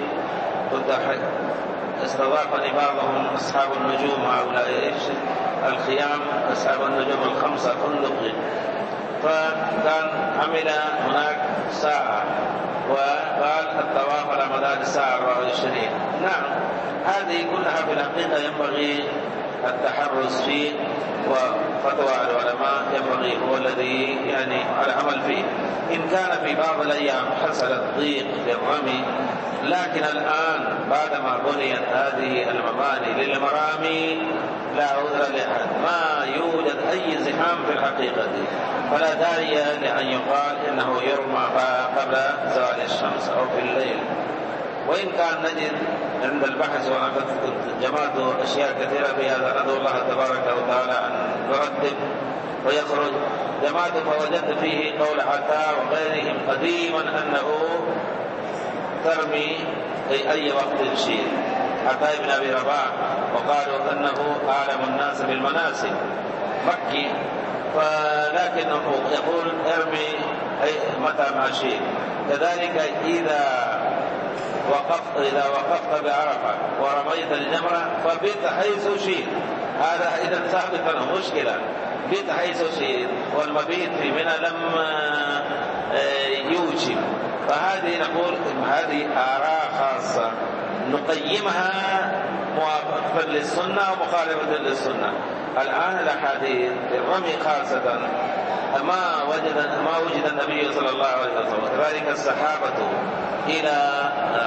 استضافني بعضهم أصحاب النجوم، هؤلاء إيش الخيام أصحاب النجوم الخمسة فندق، فكان عمل هناك ساعة وقال الطواف على مدار الساعة أربعة وعشرين. نعم، هذه كلها في الحقيقة ينبغي التحرز فيه، وفتوى العلماء ينبغي هو الذي يعني العمل فيه. إن كان في بعض الأيام حصل الضيق في الرمي، لكن الآن بعدما بنيت هذه المباني للمرامي لا عذر لأحد، ما يوجد أي زحام في الحقيقة، فلا داعي لأن يقال إنه يرمى قبل زوال الشمس أو في الليل. وإن كان نجد عند البحث، وأنا كنت جمعت أشياء كثيرة في هذا، ندعو الله تبارك وتعالى أن نرتب ويخرج، جمعت فوجدت فيه قول عطاء وغيرهم قديما أنه ترمي في أي وقت شيء، عطاء بن أبي رباح، وقالوا أنه أعلم الناس بالمناسك مكي، ولكنه يقول ارمي أي متى ما شئت. كذلك إذا وقفت إذا وقفت بعرفة ورميت الجمرة فبت حيث شئت، هذا إذا ثابت له مشكلة، بت حيث شئت، والمبيت في منى لم يوجب. فهذه نقول هذه آراء خاصة نقيمها موافقة للسنة ومخالفة للسنة. الآن الأحاديث الرمي خاصة ما وجد ما وجد النبي صلى الله عليه وسلم وكذلك الصحابة إلى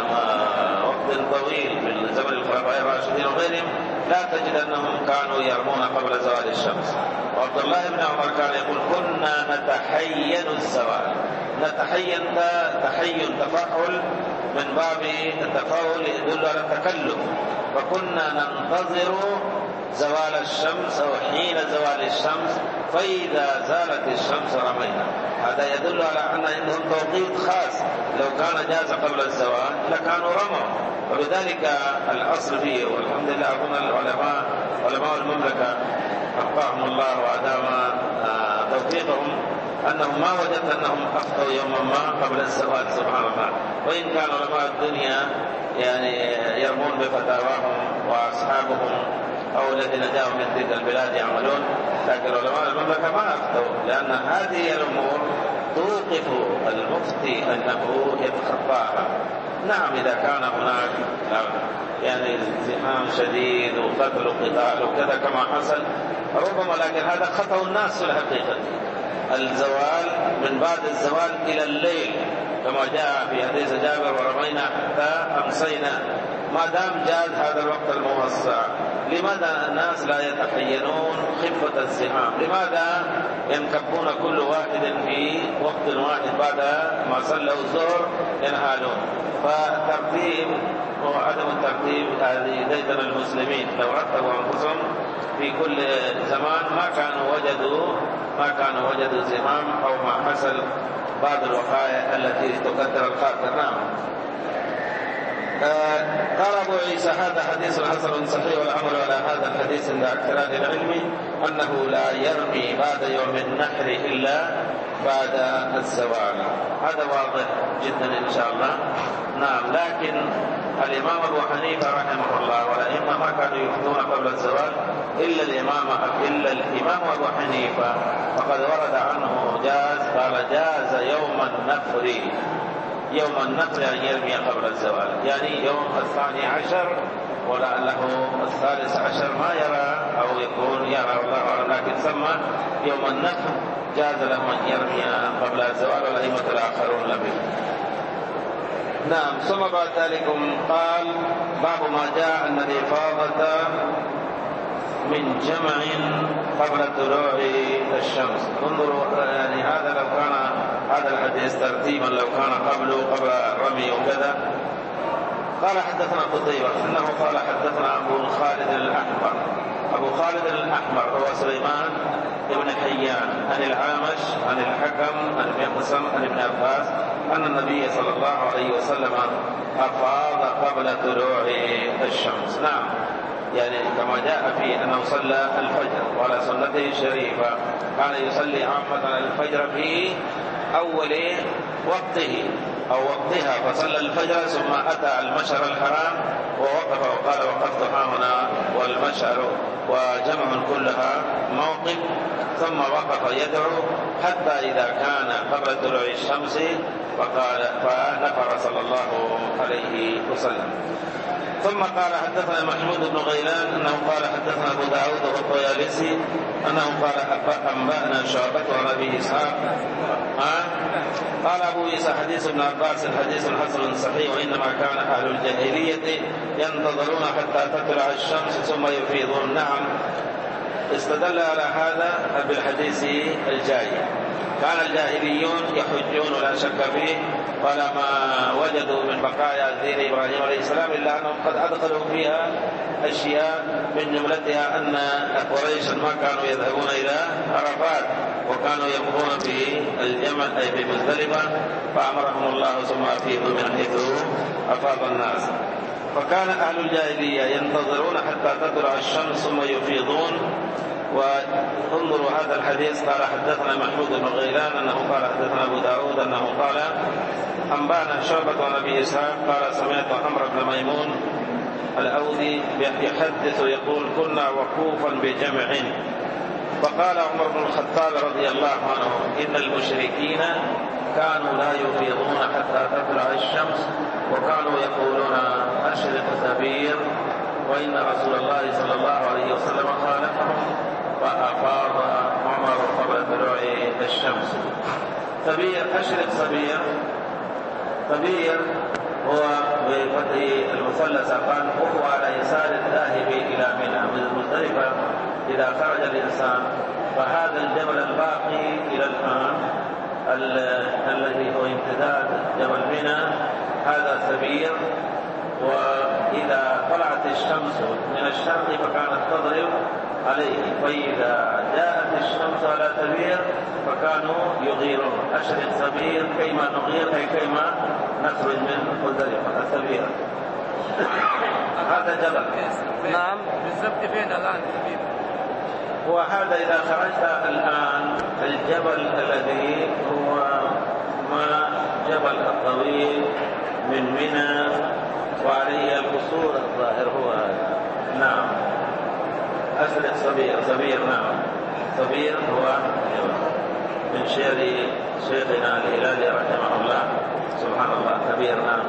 وقت طويل من زمن الخلفاء الراشدين وغيرهم لا تجد أنهم كانوا يرمون قبل زوال الشمس. وعبد الله بن عمر كان يقول كنا نتحين الزوال. نتحين تحين تفاعل من باب التفاعل يدل على التكلف، فكنا ننتظر زوال الشمس أو حين زوال الشمس، فإذا زالت الشمس رمينا. هذا يدل على أن عندهم توقيت خاص، لو كان جاز قبل الزوال لكانوا رموا. وبذلك الأصل فيه، والحمد لله أظن العلماء علماء المملكة أبقاهم الله وأدام توفيقهم أنهم ما وجدت أنهم أخطأوا يوما ما قبل الزوال سبحان الله. وإن كان علماء الدنيا يعني يرمون بفتاواهم وأصحابهم أو الذين جاءوا من تلك البلاد يعملون، لكن علماء المملكة ما أخطأوا، لأن هذه الأمور توقف المفتي أنه يتخطاها. نعم إذا كان هناك يعني زحام شديد وقتل وقتال وكذا كما حصل ربما، لكن هذا خطأ الناس في الحقيقة. الزوال من بعد الزوال إلى الليل كما جاء في حديث جابر ورمينا حتى أمسينا، ما دام جاز هذا الوقت الموسع، لماذا الناس لا يتحينون خفة الزحام؟ لماذا ينكبون كل واحد في وقت واحد بعد ما صلوا الظهر ينهالون؟ فالترتيب وعدم الترتيب هذه ديدن المسلمين، لو رتبوا أنفسهم في كل زمان ما كانوا وجدوا ما كانوا وجدوا زحام أو ما حصل بعض الوقائع التي تقدر الخاطر. نعم. آه قال أبو عيسى هذا حديث حسن صحيح، والأمر على هذا الحديث عند أكثر العلم أنه لا يرمي بعد يوم النحر إلا بعد الزوال. هذا واضح جدا إن شاء الله. نعم. لكن الإمام أبو حنيفة رحمه الله والأئمة ما كانوا يفتون قبل الزوال إلا الإمام إلا الإمام أبو حنيفة، فقد ورد عنه جاز، قال جاز يوم النفر، يوم النفر أن يرمي قبل الزوال، يعني يوم الثاني عشر ولعله الثالث عشر ما يرى أو يكون يرى الله أعلم، لكن سمى يوم النفر جاز له أن يرمي قبل الزوال والأئمة الآخرون لم يفتوا. نعم. ثم بعد ذلك قال باب ما جاء أن الإفاضة من جمع قبل طلوع الشمس. انظروا يعني هذا لو كان هذا الحديث ترتيبا لو كان قبله قبل الرمي وكذا. قال حدثنا قتيبة انه قال حدثنا ابو خالد الاحمر. ابو خالد الاحمر هو سليمان بن حيان عن العامش عن الحكم عن ابن قسم عن ابن عباس أن النبي صلى الله عليه وسلم أفاض قبل طلوع الشمس. نعم، يعني كما جاء في أنه صلى الفجر وعلى سنته الشريفة كان يصلي عامة الفجر في أول وقته أو وقتها، فصلى الفجر ثم أتى المشعر الحرام ووقف وقال وقفت هنا والمشعر وجمع كلها موقف، ثم وقف يدعو حتى إذا كان قبل طلوع الشمس فقال فنفر صلى الله عليه وسلم. ثم قال حدثنا محمود بن غيلان أنه قال حدثنا أبو داود والطيالسي أنه قال أنبأنا شعبة عن أبي إسحاق قال أبو عيسى حديث ابن عباس حديث حسن صحيح، وإنما كان أهل الجاهلية ينتظرون حتى تطلع الشمس ثم يفيضون. نعم، استدل على هذا بالحديث الجاي. كان الجاهليون يحجون لا شك فيه فلما وجدوا من بقايا دين إبراهيم عليه السلام إلا أنهم قد أدخلوا فيها أشياء من جملتها أن قريشا ما كانوا يذهبون إلى عرفات وكانوا يمضون في الجمل أي في مزدلفة، فأمرهم الله ثم أفيضوا من حيث أفاض الناس. فكان أهل الجاهلية ينتظرون حتى تطلع الشمس ثم يفيضون. وانظروا هذا الحديث قال حدثنا محمود بن غيلان أنه قال حدثنا أبو داود أنه قال أنبأنا شعبة عن أبي إسحاق قال سمعت عمرو بن ميمون الأودي يحدث يقول كنا وقوفا بجمع، فقال عمر بن الخطاب رضي الله عنه إن المشركين كانوا لا يفيضون حتى تطلع الشمس وكانوا يقولون أشرق ثبير، وإن رسول الله صلى الله عليه وسلم خالفهم فأفاض عمر قبل طلوع الشمس. ثبير أشرق صبير، ثبير هو بفتح المثلث قال وهو على يسار الذاهب إلى منى من مزدلفة إذا خرج الإنسان، فهذا الجبل الباقي إلى الآن الذي هو امتداد جبل منى هذا ثبير. وإذا طلعت الشمس من الشرق فكانت تضرب عليه، فإذا جاءت الشمس على ثبير فكانوا يغيرون أشرق ثبير كيما نغير أي كيما نخرج من مزدلفة الثبير. هذا جبل. نعم بالضبط فين الآن ثبير؟ وهذا إذا خرجت الآن الجبل الذي هو ما جبل الطويل من منى وعليه القصور الظاهر هو هذا. نعم أشرق صبير صبير نعم صبير هو من شعر شيخنا الهلالي رحمه الله سبحان الله صبير. نعم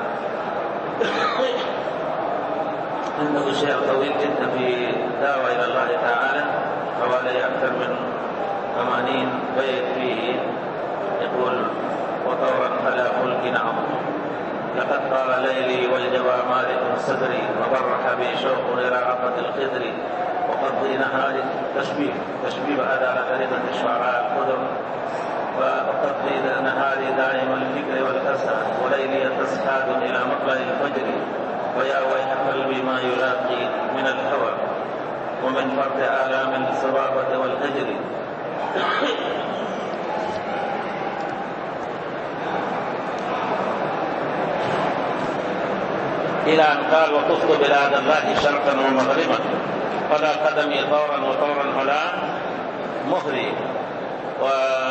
عنده شعر طويل جدا في دعوة إلى الله تعالى حوالي أكثر من ثمانين بيت فيه يقول وطورا على خلق نعم لقد طال ليلي والجوى مالك صدري وبرح بي شوق إلى عقد الخضر وقضي نهاري تشبيه تشبيه هذا كلمة الشعراء الخضر وقضي نهاري دائم الفكر والأسى وليلي تسحاد إلى مطلع الفجر ويا ويح قلبي ما يلاقي من الهوى ومن فرد آلام الصبابة والهجر. إلى أن قال وطفت بلاد الله شرقا ومغربا فلا قدمي طورا وطورا على مهري و...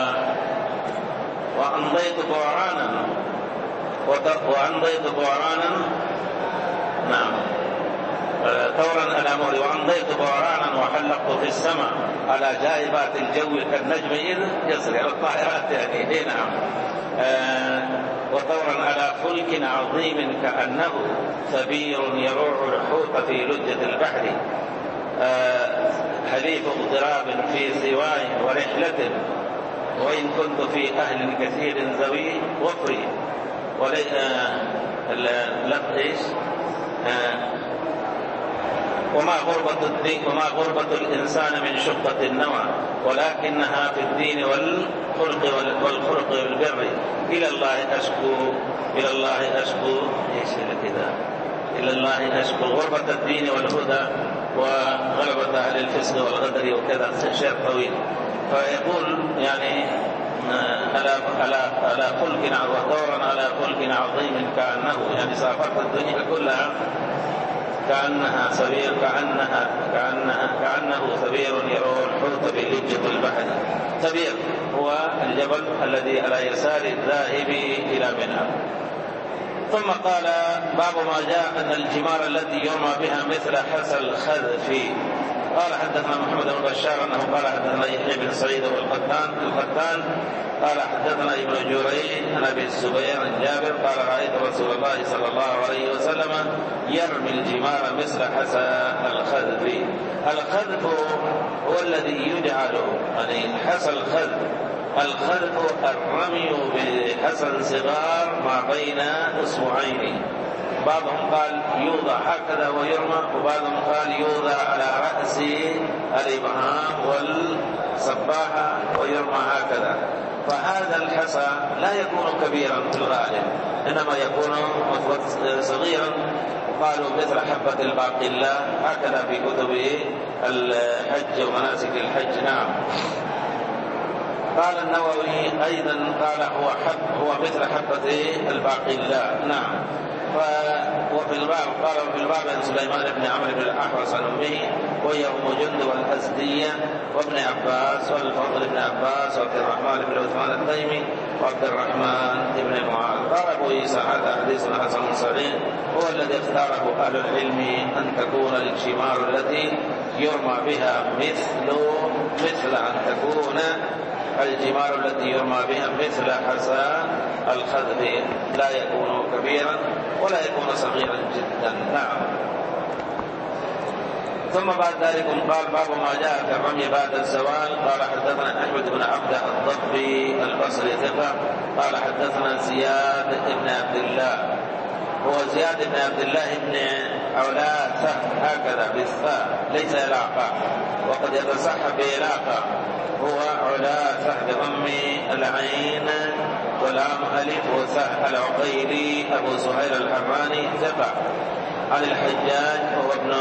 وأمضيت طورانا وأمضيت طورانا نعم طورا على مهري وأمضيت طورانا وحلقت في السماء على جائبات الجو كالنجم إذ يسري الطائرات يعني. نعم آه وطورا على فلك عظيم كأنه ثبير يروع الحوت في لجة البحر آه حليف اضطراب في سواي ورحلة وإن كنت في أهل كثير ذوي وفري ولي آه لقيش آه وما غربة الدين وما غربة الإنسان من شقة النوى ولكنها في الدين والخلق والخلق والبر إلى الله أشكو إلى الله أشكو إيش كذا إلى الله أشكو غربة الدين والهدى وغلبة أهل الفسق والغدر وكذا شيء طويل. فيقول يعني على على على خلق وطورا على خلق عظيم كأنه، يعني سافرت الدنيا كلها كأنها سبير كأنها كأنها كأنه سبير يروى الحوت بلجة البحر. سبير هو الجبل الذي على يسار الذاهب إلى منى. ثم قال باب ما جاء أن الجمار التي يرمى بها مثل حسى الخذف. قال حدثنا محمد بن بشار أنه قال حدثنا يحيى بن سعيد والقطان القطان قال حدثنا ابن جريج عن ابي الزبير عن جابر قال رايت رسول الله صلى الله عليه وسلم يرمي الجمار مثل حسى الخذف. الخذف هو الذي يجعل يعني حسى الخذف. الخذف الرمي بحسن صغار ما بين اصبعين. بعضهم قال يوضع هكذا ويرمى، وبعضهم قال يوضع على رأس الإبهام والسباحة ويرمى هكذا. فهذا الحصى لا يكون كبيرا في الغالب، إنما يكون صغيرا. قالوا مثل حبة الباقلة هكذا في كتب الحج ومناسك الحج. نعم. قال النووي أيضا قال هو حب هو مثل حبة الباقلة. نعم. وفي الباب قال وفي الباب عن سليمان بن عمرو بن الأحوص عن أمه وهي أم جندب الأزدية وابن عباس والفضل بن عباس وعبد الرحمن بن عثمان التيمي وعبد الرحمن بن معاذ. قال أبو عيسى هذا حديث حسن صحيح هو الذي اختاره أهل العلم أن تكون الجمار التي يرمى بها مثل مثل أن تكون الجمار التي يرمى بها مثل حسى الخذف، لا يكون كبيرا ولا يكون صغيرا جدا. نعم. ثم بعد ذلك قال باب ما جاء في الرمي بعد الزوال. قال حدثنا احمد بن عبد الضبي البصري ثقة قال حدثنا زياد بن عبد الله هو زياد بن عبد الله بن علاثة هكذا بالثاء ليس علاقة، وقد يتصحب بعلاقة هو علاثة بضم العين واللام ألف وثاء العقيلي أبو سهيل الحراني ثقة عن الحجاج وهو ابن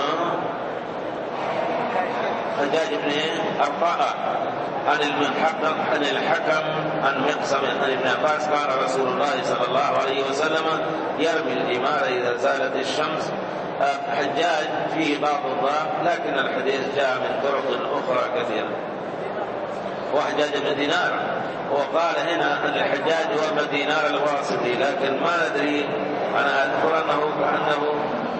حجاج بن أرطاء عن الحكم عن الحكم عن مقسم عن ابن عباس قال رسول الله صلى الله عليه وسلم يرمي الجمار إذا زالت الشمس. حجاج فيه بعض الضعف لكن الحديث جاء من طرق أخرى كثيرة. وحجاج بن دينار وقال هنا أن الحجاج هو ابن دينار الواسطي، لكن ما ندري. أنا أذكر أنه كأنه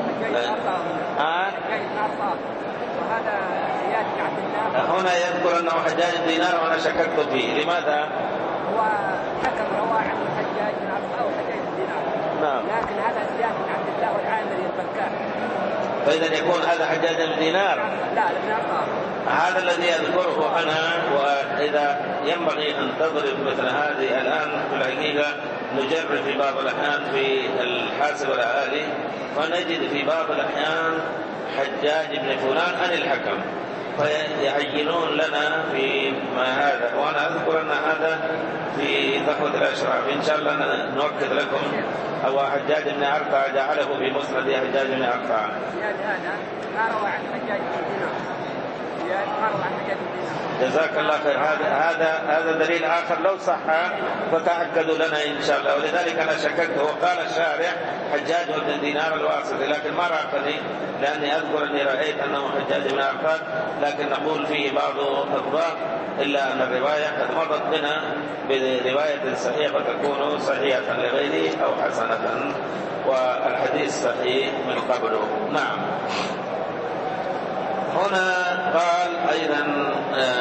هنا يذكر أنه حجاج بن دينار وأنا شككت فيه. لماذا؟ هو حكم رواه عن حجاج بن عبد أو حجاج بن دينار. نعم. لكن هذا زياد بن عبد الله والعامري البكار. فإذا يكون هذا حجاج بن دينار. لا لا هذا الذي أذكره أنا. وإذا ينبغي أن تضرب مثل هذه الآن في الحقيقة نجرب في بعض الأحيان في الحاسب والآلي فنجد في بعض الأحيان حجاج بن فلان عن الحكم فيعينون لنا في ما هذا. وأنا أذكر أن هذا في تحوة الأشراف إن شاء الله نؤكد لكم. أو حجاج بن عرفة جعله في مسند حجاج بن عرفة. هذا ما روى عن حجاج بن دينار. جزاك الله خير. هذا هذا هذا دليل آخر لو صح فتأكدوا لنا إن شاء الله. ولذلك أنا شككت. وقال الشارع حجاج بن دينار الواسطي لكن ما رأتني لأني أذكر أني رأيت أنه حجاج بن عرفات، لكن نقول فيه بعض الضعف إلا أن الرواية قد مضت بنا برواية صحيحة فتكون صحيحة لغيره أو حسنة والحديث صحيح من قبله. نعم. هنا قال أيضا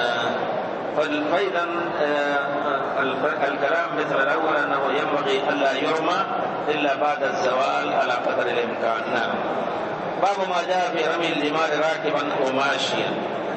فإذا الكلام مثل الأول أنه ينبغي ألا يرمى إلا بعد الزوال على قدر الإمكان. نعم. باب ما جاء في رمي الجمار راكبا وماشيا.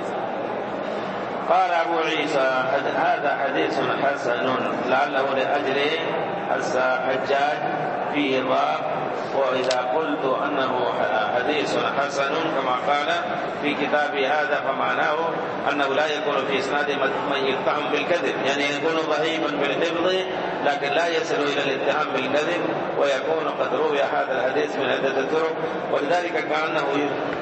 قال أبو عيسى هذا حديث حسن لعله لأجل حجاج فيه ضعف. وإذا قلت أنه حديث حسن كما قال في كتابه هذا فمعناه أنه لا يكون في إسناد من يتهم بالكذب، يعني يكون ضعيفا بالحفظ لكن لا يصل إلى الاتهام بالكذب، ويكون قد روي هذا الحديث من عدة طرق. ولذلك كأنه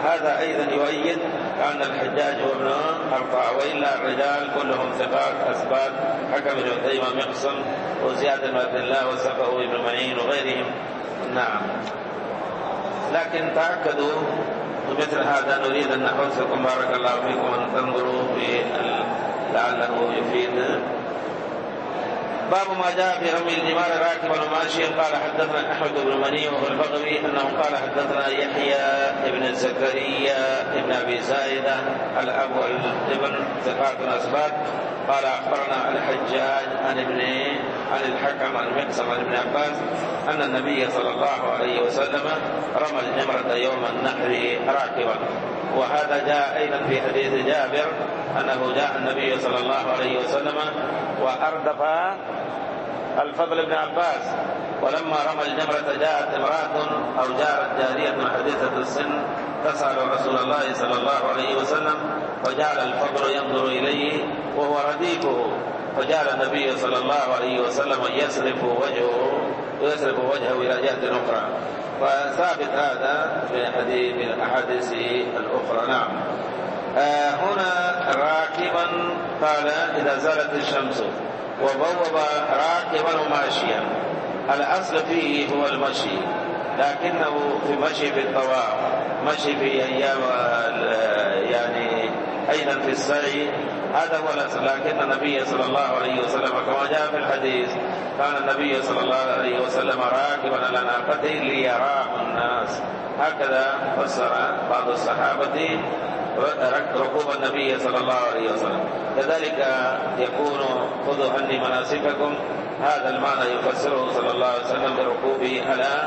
هذا أيضا يؤيد أن الحجاج هو ابن أرطاع، وإلا الرجال كلهم ثقات أثبات، حكم بن عتيبة مقسم وزياد بن عبد الله وسقه ابن معين وغيرهم. نعم. لكن تأكدوا مثل هذا نريد أن نحثكم بارك الله فيكم أن تنظروا في لعله يفيد. باب ما جاء في رمي الجمار راكبا وماشيا. قال حدثنا أحمد بن مني وهو البغوي أنه قال حدثنا يحيى بن زكريا بن أبي زايدة الأب والابن ثقات أثبات. قال أخبرنا الحجاج عن ابن عن الحكم عن مقسم عن ابن عباس أن النبي صلى الله عليه وسلم رمى الجمرة يوم النحر راكبا. وهذا جاء أيضا في حديث جابر أنه جاء النبي صلى الله عليه وسلم وأردف الفضل بن عباس، ولما رمى الجمرة جاءت امرأة أو جاءت جارية حديثة السن تسأل رسول الله صلى الله عليه وسلم، وجعل الفضل ينظر إليه وهو رديفه، فجعل النبي صلى الله عليه وسلم يصرف وجهه ويصرف وجهه إلى جهة أخرى. فثابت هذا في حديث الأحاديث الأخرى. نعم. آه هنا راكبا قال إذا زالت الشمس، وبوب راكبا وماشيا. الأصل فيه هو المشي، لكنه في مشي في الطواف، مشي في أيام يعني أيضا في السعي، هذا هو الأصل. لكن النبي صلى الله عليه وسلم كما جاء في الحديث كان النبي صلى الله عليه وسلم راكبا على ناقته ليراه الناس، هكذا فسر بعض الصحابة ركوب النبي صلى الله عليه وسلم. كذلك يكون خذوا عني مناسككم، هذا المعنى يفسره صلى الله عليه وسلم بركوبه على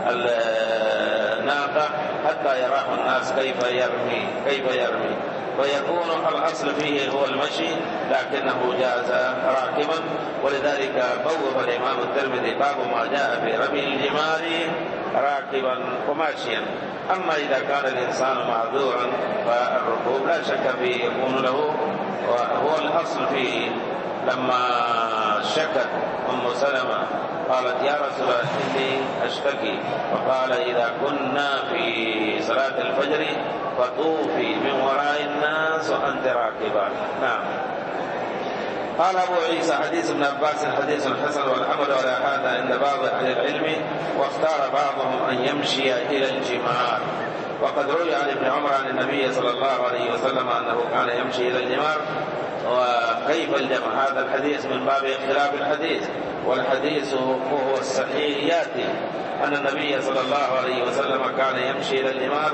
الناقة حتى يراه الناس كيف يرمي كيف يرمي ويكون الأصل فيه هو المشي، لكنه جاز راكبا. ولذلك بوب الإمام الترمذي باب ما جاء في رمي الجمار راكبا وماشيا. أما إذا كان الإنسان معذورا فالركوب لا شك فيه يكون له، وهو الأصل فيه. لما شكت أم سلمة قالت يا رسول الله إني أشتكي، فقال إذا كنا في صلاة الفجر فطوفي من وراء الناس وأنت راكبا. نعم. قال أبو عيسى حديث ابن عباس حديث حسن، والعمل على هذا عند بعض أهل العلم، واختار بعضهم أن يمشي إلى الجمار. وقد روي عن ابن عمر عن النبي صلى الله عليه وسلم أنه كان يمشي إلى الجمار. وكيف الجمع؟ هذا الحديث من باب اختلاف الحديث، والحديث هو الصحيح ياتي أن النبي صلى الله عليه وسلم كان يمشي إلى الجمار.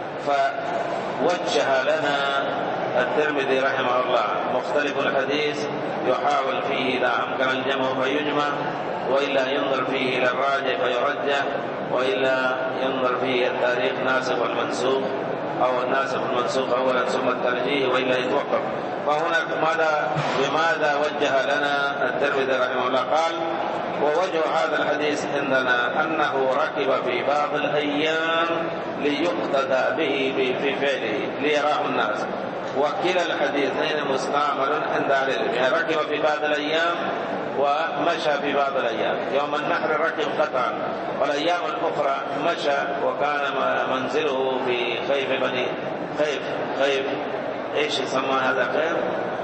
فوجه لنا الترمذي رحمه الله مختلف الحديث يحاول فيه إذا أمكن الجمع فيجمع، وإلا ينظر فيه إلى الراجع فيرجع، وإلا ينظر فيه التاريخ ناسخ والمنسوخ أو الناسخ والمنسوخ أولا ثم الترجيح، وإلا يتوقف. فهناك ماذا بماذا وجه لنا الترمذي رحمه الله؟ قال ووجه هذا الحديث عندنا أنه ركب في بعض الأيام ليقتدى به في فعله ليراه الناس، وكلا الحديثين مستعمل عند أهل العلم. يعني ركب في بعض الأيام ومشى في بعض الأيام. يوم النحر ركب قطعا، والأيام الأخرى مشى، وكان منزله في خيف بني خيف خيف إيش يسمى هذا خيف؟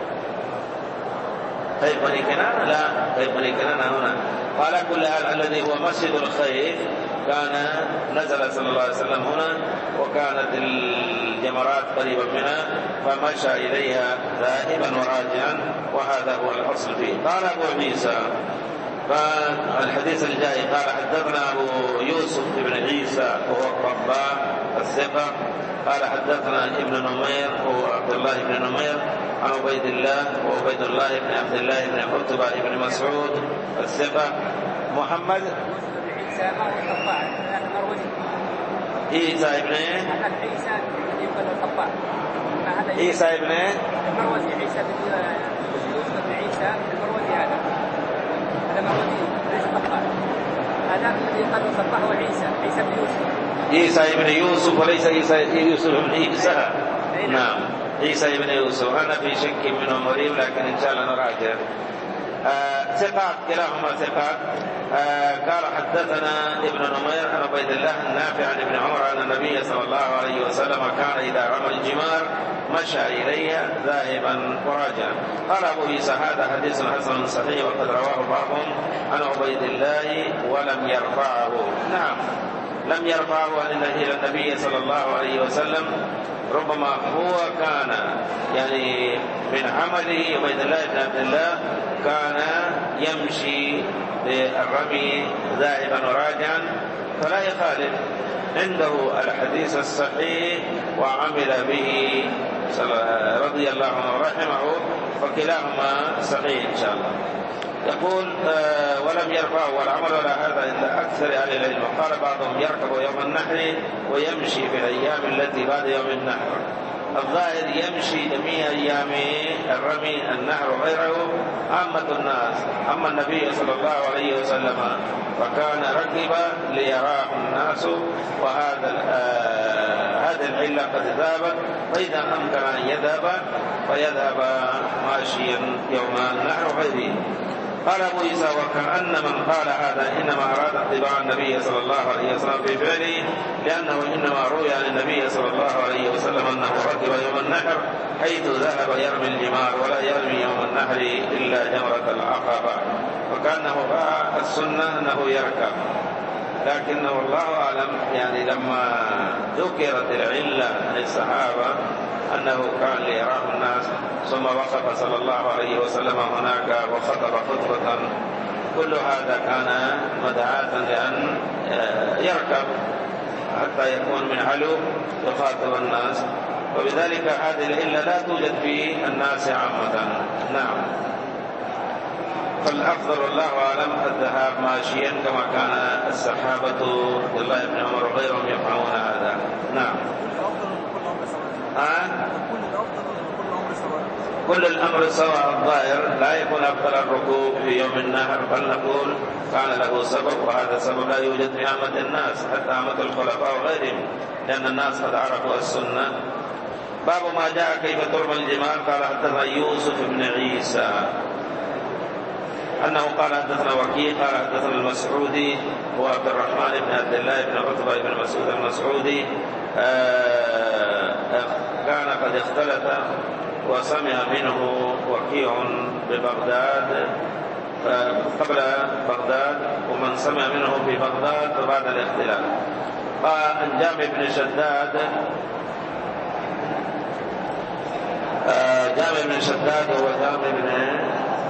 خيف بني كنانة؟ لا، خيف بني كنانة هنا. قال كل هذا الذي هو مسجد الخيف كان نزل صلى الله عليه وسلم هنا، وكانت الجمرات قريبا منها فمشى إليها ذاهبا وراجعا، وهذا هو الأصل فيه. قال أبو عيسى فالحديث الجاي قال حدثنا أبو يوسف بن عيسى وهو الطباع الثقة قال حدثنا ابن نمير وهو عبد الله بن نمير عن عبيد الله وعبيد الله بن عبد الله بن عتبة بن مسعود الثقة. محمد عيسى عيسى ابن عيسى ابن المروزي عيسى بن يوسف بن عيسى المروزي، هذا هذا مروزي ليس قطاع، هذا الذي قد صفحه عيسى عيسى بن يوسف عيسى ابن يوسف وليس عيسى يوسف بن عيسى. نعم عيسى ابن يوسف. أنا في شك منه مريب، لكن إن شاء الله نراجع. آه ثقات كلاهما ثقات. آه قال حدثنا ابن نمير عن عبيد الله النافع عن ابن عمر أن النبي صلى الله عليه وسلم كان إذا رمى الجمار مشى إليها ذاهبا وراجعا. قال أبو عيسى هذا حديث حسن صحيح وقد رواه بعضهم عن عبيد الله ولم يرفعه. نعم لم يرفعه إلى النبي صلى الله عليه وسلم، ربما هو كان يعني من عمله عبيد الله بن عبد الله كان يمشي بالرمي ذاهبا وراجعا فلا يخالف، عنده الحديث الصحيح وعمل به رضي الله عنه ورحمه، فكلاهما صحيح إن شاء الله. يقول آه ولم يرفعه والعمل ولا هذا إلا أكثر أهل العلم. قال بعضهم يركب يوم النحر ويمشي في الأيام التي بعد يوم النحر. الظاهر يمشي جميع أيام الرمي النحر وغيره عامة الناس. أما النبي صلى الله عليه وسلم فكان ركب ليراه الناس، وهذا آه هذه العلة قد ذهبت، فإذا أمكن أن يذهب فيذهب ماشيا يوم النحر وغيره. قال أبو عيسى وكأن من قال هذا إنما أراد اتباع النبي صلى الله عليه وسلم في فعله، لأنه إنما روي عن النبي صلى الله عليه وسلم أنه ركب يوم النحر حيث ذهب يرمي الجمار ولا يرمي يوم النحر إلا جمرة العقبة، وكأنه رأى السنة أنه يركب. لكنه والله أعلم يعني لما ذكرت العلة للصحابة أنه كان ليراه الناس ثم وقف صلى الله عليه وسلم هناك وخطب خطبة، كل هذا كان مدعاة لأن يركب حتى يكون من علو يخاطب الناس، وبذلك هذه العلة لا توجد في الناس عامة. نعم فالأفضل والله أعلم الذهاب ماشيا كما كان الصحابة رضي الله بن عمر وغيرهم يفعلون هذا. نعم آه؟ كل الأمر سواء. الظاهر لا يكون أفضل الركوب في يوم النحر، بل نقول كان له سبب، وهذا السبب لا يوجد في عامة الناس حتى عامة الخلفاء وغيرهم، لأن الناس قد عرفوا السنة. باب ما جاء كيف ترمى الجمار. قال حدثنا يوسف بن عيسى أنه قال حدثنا وكيع قال حدثنا المسعودي هو عبد الرحمن بن عبد الله بن عتبة بن مسعود المسعودي كان قد اختلف وسمع منه وكيع ببغداد قبل بغداد، ومن سمع منه في بغداد فبعد الاختلاف. قال عن جامع بن شداد جامع بن شداد هو جامع بن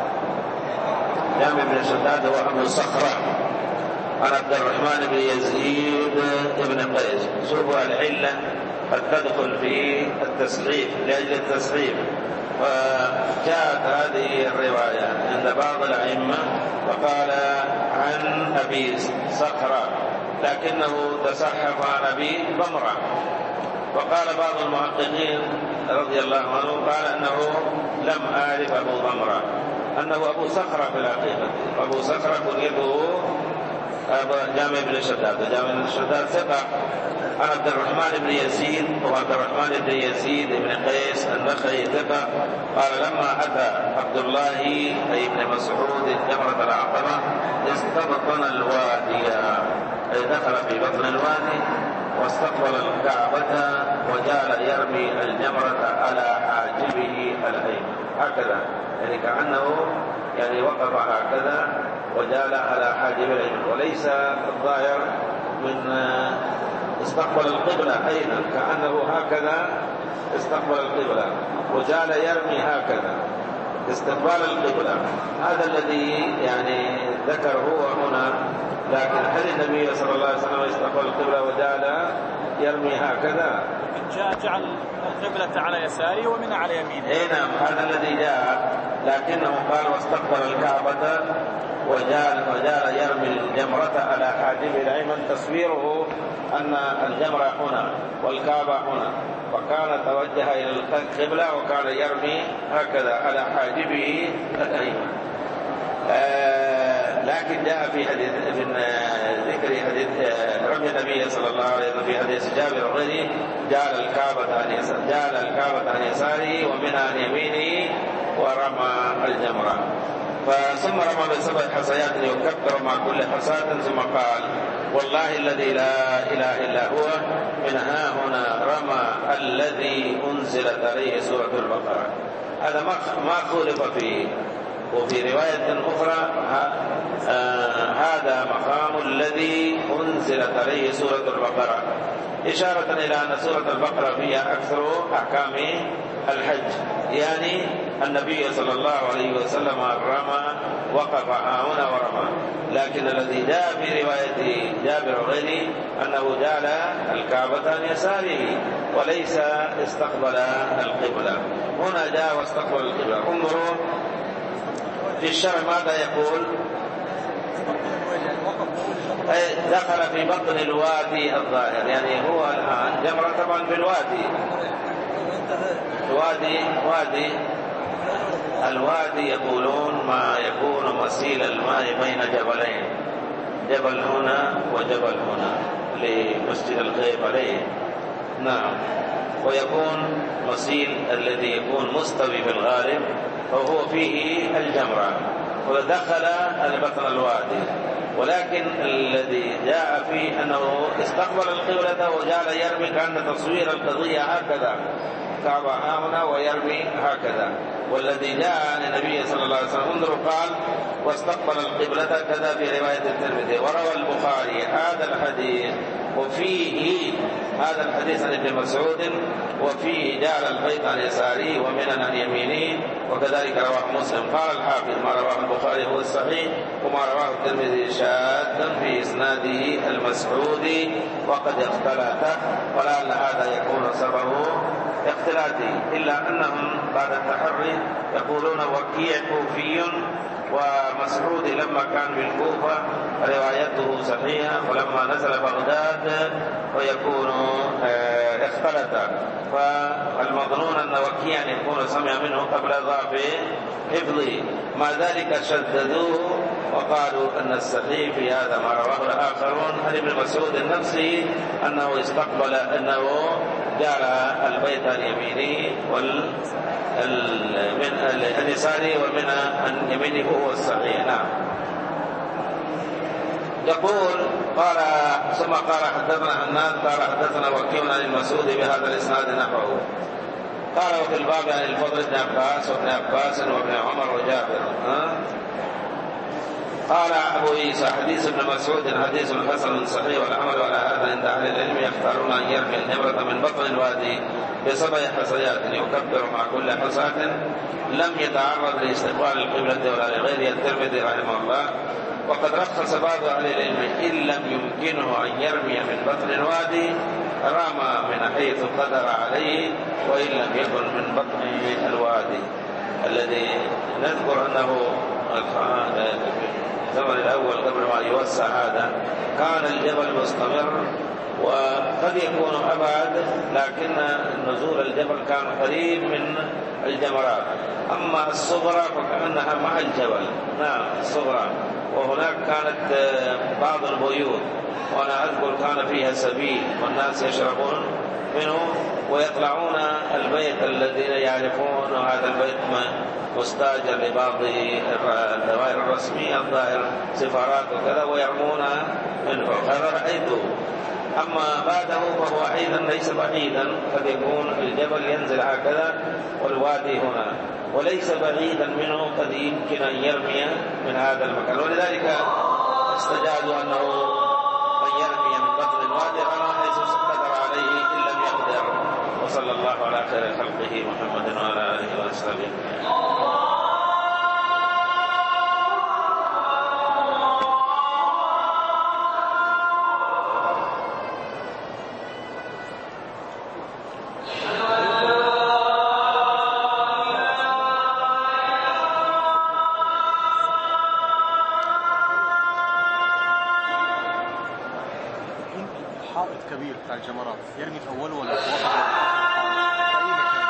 جامع بن شداد هو أبو صخرة عن عبد الرحمن بن يزيد بن قيس. شوفوا العلة قد تدخل في التصحيف لأجل التصحيف، فجاءت هذه الرواية عند بعض الأئمة فقال عن أبي صخرة لكنه تصحف عن أبي ضمرة، وقال بعض المحققين رضي الله عنه قال أنه لم أعرف أبو ضمرة، أنه أبو صخرة في الحقيقة. أبو صخرة كنيته جامع بن شداد، وجامع بن شداد ثقة عن عبد الرحمن بن يزيد، وعبد الرحمن بن يزيد بن قيس النخعي ثقة قال لما أتى عبد الله أي ابن مسعود جمرة العقبة استبطن الوادي، أي دخل في بطن الوادي واستقبل الكعبة وجعل يرمي الجمرة على حاجبه الأيمن هكذا، يعني كأنه يعني وقف هكذا وجعل على حاجبه الأيمن، وليس الظاهر من استقبل القبلة أيضا، كأنه هكذا استقبل القبلة وجعل يرمي هكذا استقبال القبلة. هذا الذي يعني ذكره هنا، لكن هل النبي صلى الله عليه وسلم استقبل القبلة وجعل يرمي هكذا؟ جاء جعل القبلة على يساره ومن على يمينه. اي نعم هذا الذي جاء، لكنه قال واستقبل الكعبة وجعل وجعل يرمي الجمرة على حاجبه الأيمن، تصويره أن الجمرة هنا والكعبة هنا، وكان توجه إلى القبلة وكان يرمي هكذا على حاجبه الأيمن. آه لكن جاء في حديث في ذكر حديث رمي النبي صلى الله عليه وسلم في حديث جابر وغيره جعل الكعبة عن يساره جعل الكعبة عن يساره ومن عن يمينه ورمى الجمرة. ثم رمى بسبع حصيات يكبر مع كل حصاة ثم قال والله الذي لا إله إلا هو من ها هنا رمى الذي أنزلت عليه سورة البقرة. هذا ما خولف فيه. وفي رواية أخرى آه هذا مقام الذي أنزلت عليه سورة البقرة، إشارة إلى أن سورة البقرة فيها أكثر أحكام الحج، يعني النبي صلى الله عليه وسلم رمى وقف هنا ورمى. لكن الذي جاء في رواية جابر وغيره أنه جعل الكعبة عن يساره وليس استقبل القبلة. هنا جاء واستقبل القبلة. انظروا في الشرع ماذا يقول؟ دخل في بطن الوادي الظاهر، يعني هو الآن جمرة طبعا في الوادي. الوادي وادي الوادي يقولون ما يكون مسيل الماء بين جبلين، جبل هنا وجبل هنا لمسجد الغيب عليه. نعم. ويكون مسيل الذي يكون مستوي بالغالب فهو فيه الجمرة، ودخل بطن الوادي. ولكن الذي جاء فيه أنه استقبل القبلة وجعل يرمي، كأن تصوير القضية هكذا، كعبة هنا ويرمي هكذا. والذي جاء عن النبي صلى الله عليه وسلم انظروا قال واستقبل القبلة كذا في رواية الترمذي. وروى البخاري هذا الحديث وفيه هذا الحديث عن ابن مسعود وفيه جعل البيت عن يساره ومنن عن يمينه، وكذلك رواه مسلم. قال الحافظ ما رواه البخاري هو الصحيح، وما رواه الترمذي شاذ في اسناده المسعودي وقد اختلط، ولعل هذا يكون سببه اختلاطي، إلا أنهم بعد التحري يقولون وكيع كوفي ومسعود لما كان بالكوفة روايته صحيحة، ولما نزل بغداد ويكون اختلط. فالمظنون أن وكيعا يكون سمع منه قبل ضعف حفظه، مع ذلك شددوه وقالوا أن الصحيح في هذا ما رواه الآخرون عن ابن مسعود النفسي أنه استقبل أنه جعل البيت عن يمينه وال من اليساري ومن عن يمينه هو الصحيح. نعم. يقول قال ثم قال حدثنا حناد قال حدثنا وكيع عن المسعود بهذا الاسناد نحوه. قال وفي الباب عن الفضل بن عباس وابن عباس وابن عمر وجابر. ها؟ قال أبو عيسى حديث ابن مسعود حديث حسن صحيح، والعمل على هذا عند أهل العلم يختارون أن يرمي النمرة من بطن الوادي بسبع حصيات يكبر مع كل حصاة لم يتعرض لاستقبال القبلة ولا لغيره. الترمذي رحمه الله. وقد رخص بعض أهل العلم إن لم يمكنه أن يرمي من بطن الوادي رمى من حيث قدر عليه، وإن لم يكن من بطن الوادي الذي نذكر أنه الزمن الأول قبل ما يوسع هذا كان الجبل مستمر وقد يكون أبعد، لكن نزول الجبل كان قريب من الجمرات. أما الصغرى فكأنها مع الجبل. نعم الصغرى. وهناك كانت بعض البيوت وأنا أذكر كان فيها سبيل والناس يشربون منه ويطلعون البيت الذين يعرفون هذا البيت مستاجر لبعض الدوائر الرسمية الظاهر سفارات وكذا ويرمون منه. هذا رأيته. أما بعده فهو أيضا ليس بعيدا، قد يكون الجبل ينزل هكذا والوادي هنا، وليس بعيدا منه، قد يمكن أن يرمي من هذا المكان. ولذلك استجازوا أنه من يرمي من بطن الوادي على حيث قدر عليه إن لم يقدر. وصلى الله على خير خلقه محمد وعلى آله وصحبه. كبير بتاع الجمرات يرمي في أوله ولا في وسط في أي مكان؟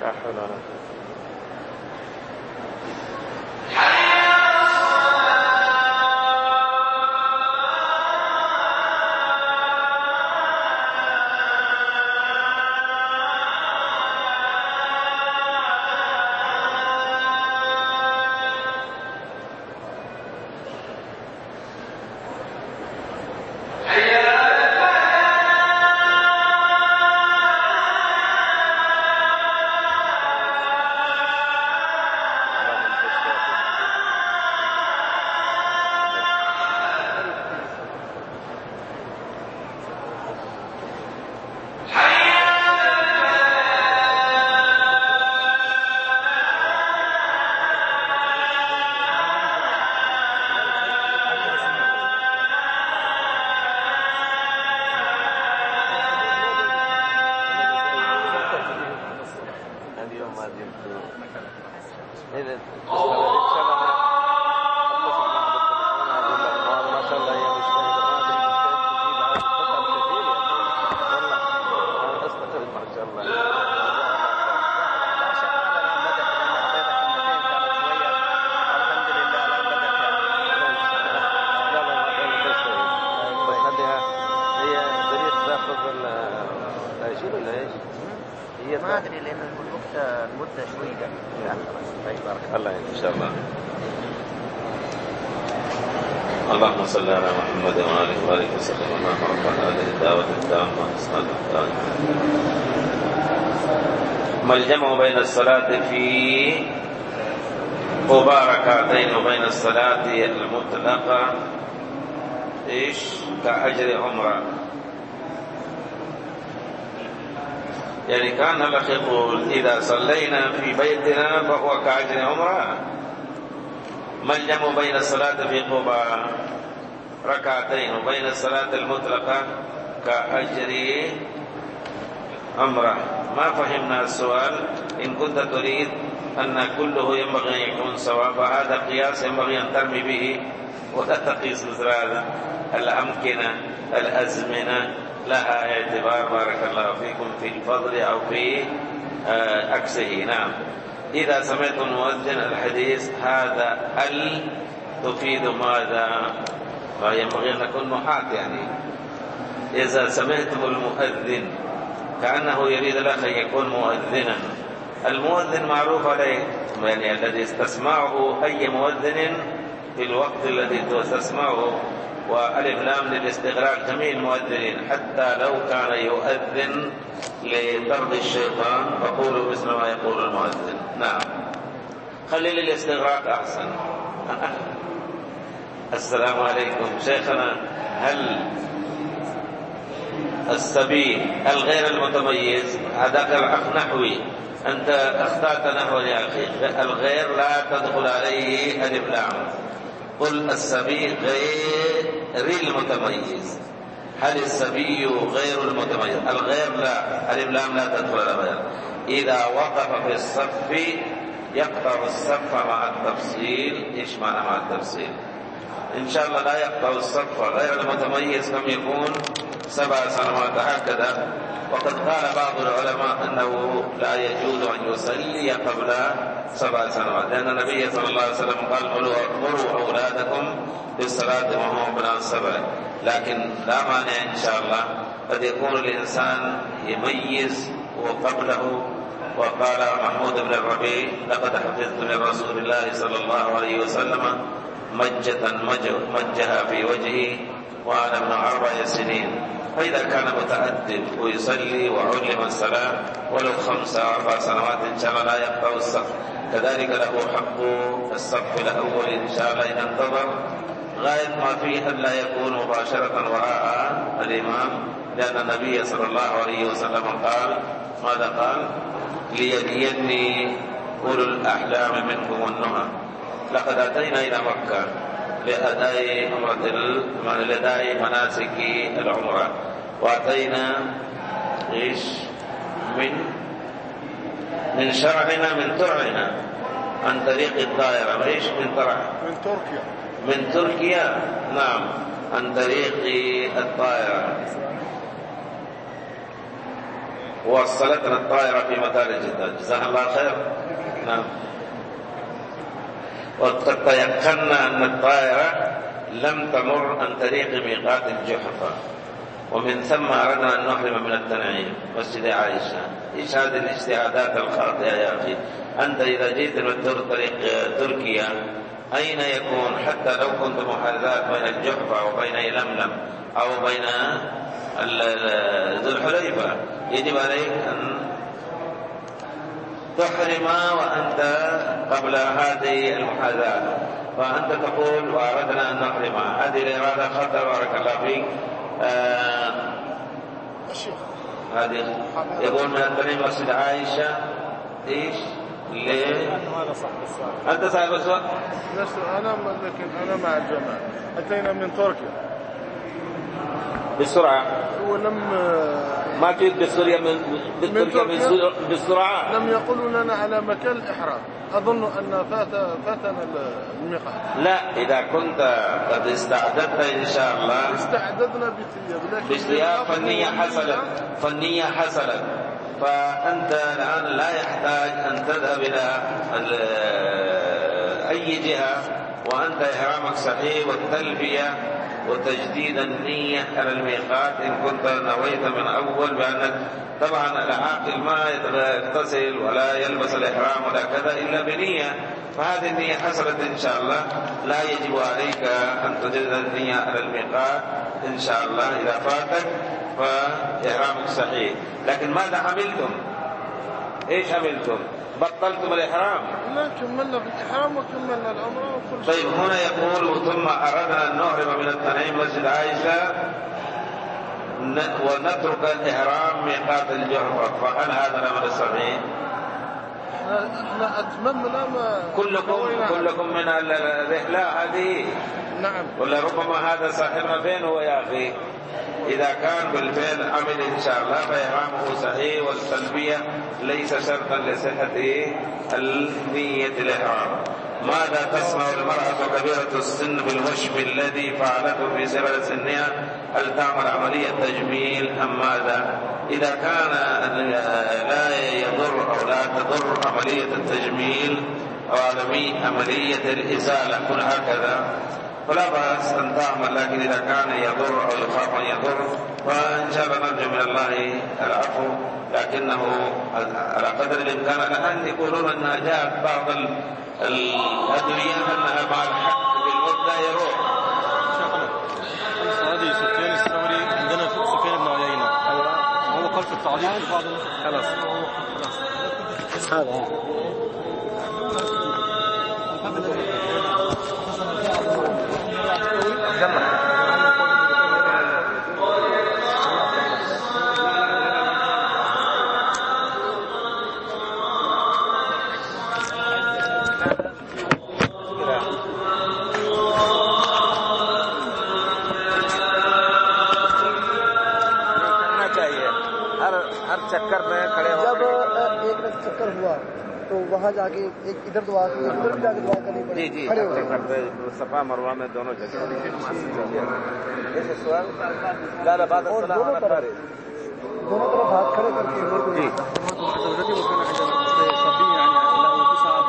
لا حول ولا قوة. ما ادري لان المده المده شويه. بارك الله ان شاء الله. اللهم صل على محمد وآله وآله وسلم. اللهم رب هذه الدعوة التامة والصلاة القائمة. ما الجمع بين الصلاة في قباء ركعتين وبين الصلاة المطلقة ايش كأجر عمره؟ يعني كان الأخ يقول إذا صلينا في بيتنا فهو كأجر عمره. ما الجمع بين الصلاة في قباء ركعتين وبين الصلاة المطلقة كأجر عمره؟ ما فهمنا السؤال. إن كنت تريد أن كله ينبغي أن يكون سواء فهذا قياس ينبغي أن ترمي به ولا تقيس مثل هذا. الأمكنة الأزمنة لها اعتبار بارك الله فيكم في الفضل أو في عكسه. نعم. إذا سمعت المؤذن الحديث هذا ال تفيد ماذا؟ فينبغي أن نكون نحاة. يعني إذا سمعتم المؤذن كأنه يريد لك أن يكون مؤذنا. المؤذن معروف عليه، يعني الذي تسمعه أي مؤذن في الوقت الذي تسمعه، وألف لام للاستغراق جميع المؤذنين حتى لو كان يؤذن لطرد الشيطان فقولوا مثل ما يقول المؤذن. نعم. خلي للاستغراق أحسن. السلام عليكم شيخنا. هل السبي الغير المتميز هذاك الأخ نحوي أنت أخطأت نحو يا أخي. الغير لا تدخل عليه ألف لام. قل السبي غير المتميز. هل السبي غير المتميز؟ الغير لا، ألف لام لا تدخل على غير. إذا وقف في الصف يقطع الصف مع التفصيل. إيش معنى مع التفصيل؟ إن شاء الله لا يقطع الصف. غير المتميز كم يكون؟ سبع سنوات هكذا. وقد قال بعض العلماء أنه لا يجوز أن يصلي قبل سبع سنوات، لأن النبي صلى الله عليه وسلم قال مروا أولادكم بالصلاة وهم ابناء سبع. لكن لا مانع إن شاء الله قد يكون الإنسان يميز وقبله. وقال محمود بن الربيع لقد حفظت من رسول الله صلى الله عليه وسلم مجة مجها في وجهي وأنا ابن أربع سنين. فإذا كان متأدب ويصلي وعلم الصلاة ولو خمس أو أربع سنوات إن شاء الله لا يقطع الصف. كذلك له حق الصف الأول إن شاء الله إن انتظر غاية ما فيه أن لا يكون مباشرة وراء الإمام، لأن النبي صلى الله عليه وسلم قال ماذا قال؟ ليليني أولو الأحلام منكم والنهى. لقد أتينا إلى مكة لأداء عمرة لأداء مناسك العمرة، وأتينا إيش من من شرعنا من ترعنا عن طريق الدائرة. إيش من ترع؟ من تركيا. من تركيا. نعم، عن طريق الطائرة. ووصلتنا الطائرة في مطار جدة، جزاها الله خير. نعم. وقد تيقنا أن الطائرة لم تمر عن طريق ميقات الجحفة، ومن ثم أردنا أن نحرم من التنعيم مسجد عائشة. إيش هذه الاجتهادات الخاطئة يا أخي؟ أنت إذا جئت من طريق تركيا أين يكون؟ حتى لو كنت محاذاة بين الجحفة وبين يلملم أو بين ذو الحليفة، يجب عليك أن تحرم وأنت قبل هذه المحاذاة، فأنت تقول وأردنا أن نحرم. هذه الإرادة خطأ، بارك الله فيك. آه هذه يقول من التنعيم مسجد عائشة. إيش؟ ليه؟ هذا صح السؤال. أنت صاحب السؤال؟ أنا لكن أنا مع الجماعة. أتينا من تركيا بسرعة. ولم ما جيت بسوريا من بالتركيا بسرعة. لم يقولوا لنا على مكان الإحرام. أظن أن فات فاتنا الميقات. لا، إذا كنت قد استعددت إن شاء الله. استعددنا بثياب. بثياب فنية حصلت فنية حصلت فأنت الآن لا يحتاج أن تذهب إلى أي جهة وأنت إحرامك صحيح، والتلبية وتجديد النية على الميقات إن كنت نويت من أول، بأنك طبعا العاقل ما يغتسل ولا يلبس الإحرام ولا كذا إلا بنية، فهذه النية حصلت إن شاء الله. لا يجب عليك أن تجدد النية على الميقات إن شاء الله. إذا فاتك فإحرامك صحيح. لكن ماذا عملتم؟ إيش عملتم؟ بطلتم الإحرام؟ لا، كملنا بالإحرام وكملنا العمرة وكل شيء. طيب هنا يقول ثم أردنا أن نحرم من التنعيم مسجد عائشة ونترك الإحرام ميقات الجحفة، فهل هذا الأمر صحيح؟ احنا أتممنا ما كلكم كلكم من الرحلة هذه. نعم. ولا ربما هذا صاحبنا فين هو يا أخي؟ إذا كان بالفعل عمل إن شاء الله فإحرامه صحيح، والتلبية ليس شرطا لصحة النية الإحرام. ماذا تصنع المرأة كبيرة السن بالوشم الذي فعلته في صغر سنها؟ هل تعمل عملية تجميل أم ماذا؟ إذا كان لا يضر أو لا تضر عملية التجميل أو عملية الإزالة كل هكذا فلا بأس أن تعمل، لكن إذا كان يضر أو يخاف أن يضر فإن شاء الله نرجو من الله العفو، لكنه على قدر الإمكان. الآن يقولون أنها جاءت بعض الأدوية أنها مع الحق بالمدة يروح. هذه سفيان الثوري عندنا في سفيان بن عيينة، هو قال في التعليق في بعض خلاص خلاص هذا चक्कर में खड़े हो। जब एक रख चक्कर हुआ तो वहाँ जाके एक इधर दुआ की इधर भी जाके दुआ करनी पड़ी। जी जी खड़े हो करते सफा मरवा में दोनों जगह। ऐसे सवाल ज़्यादा बात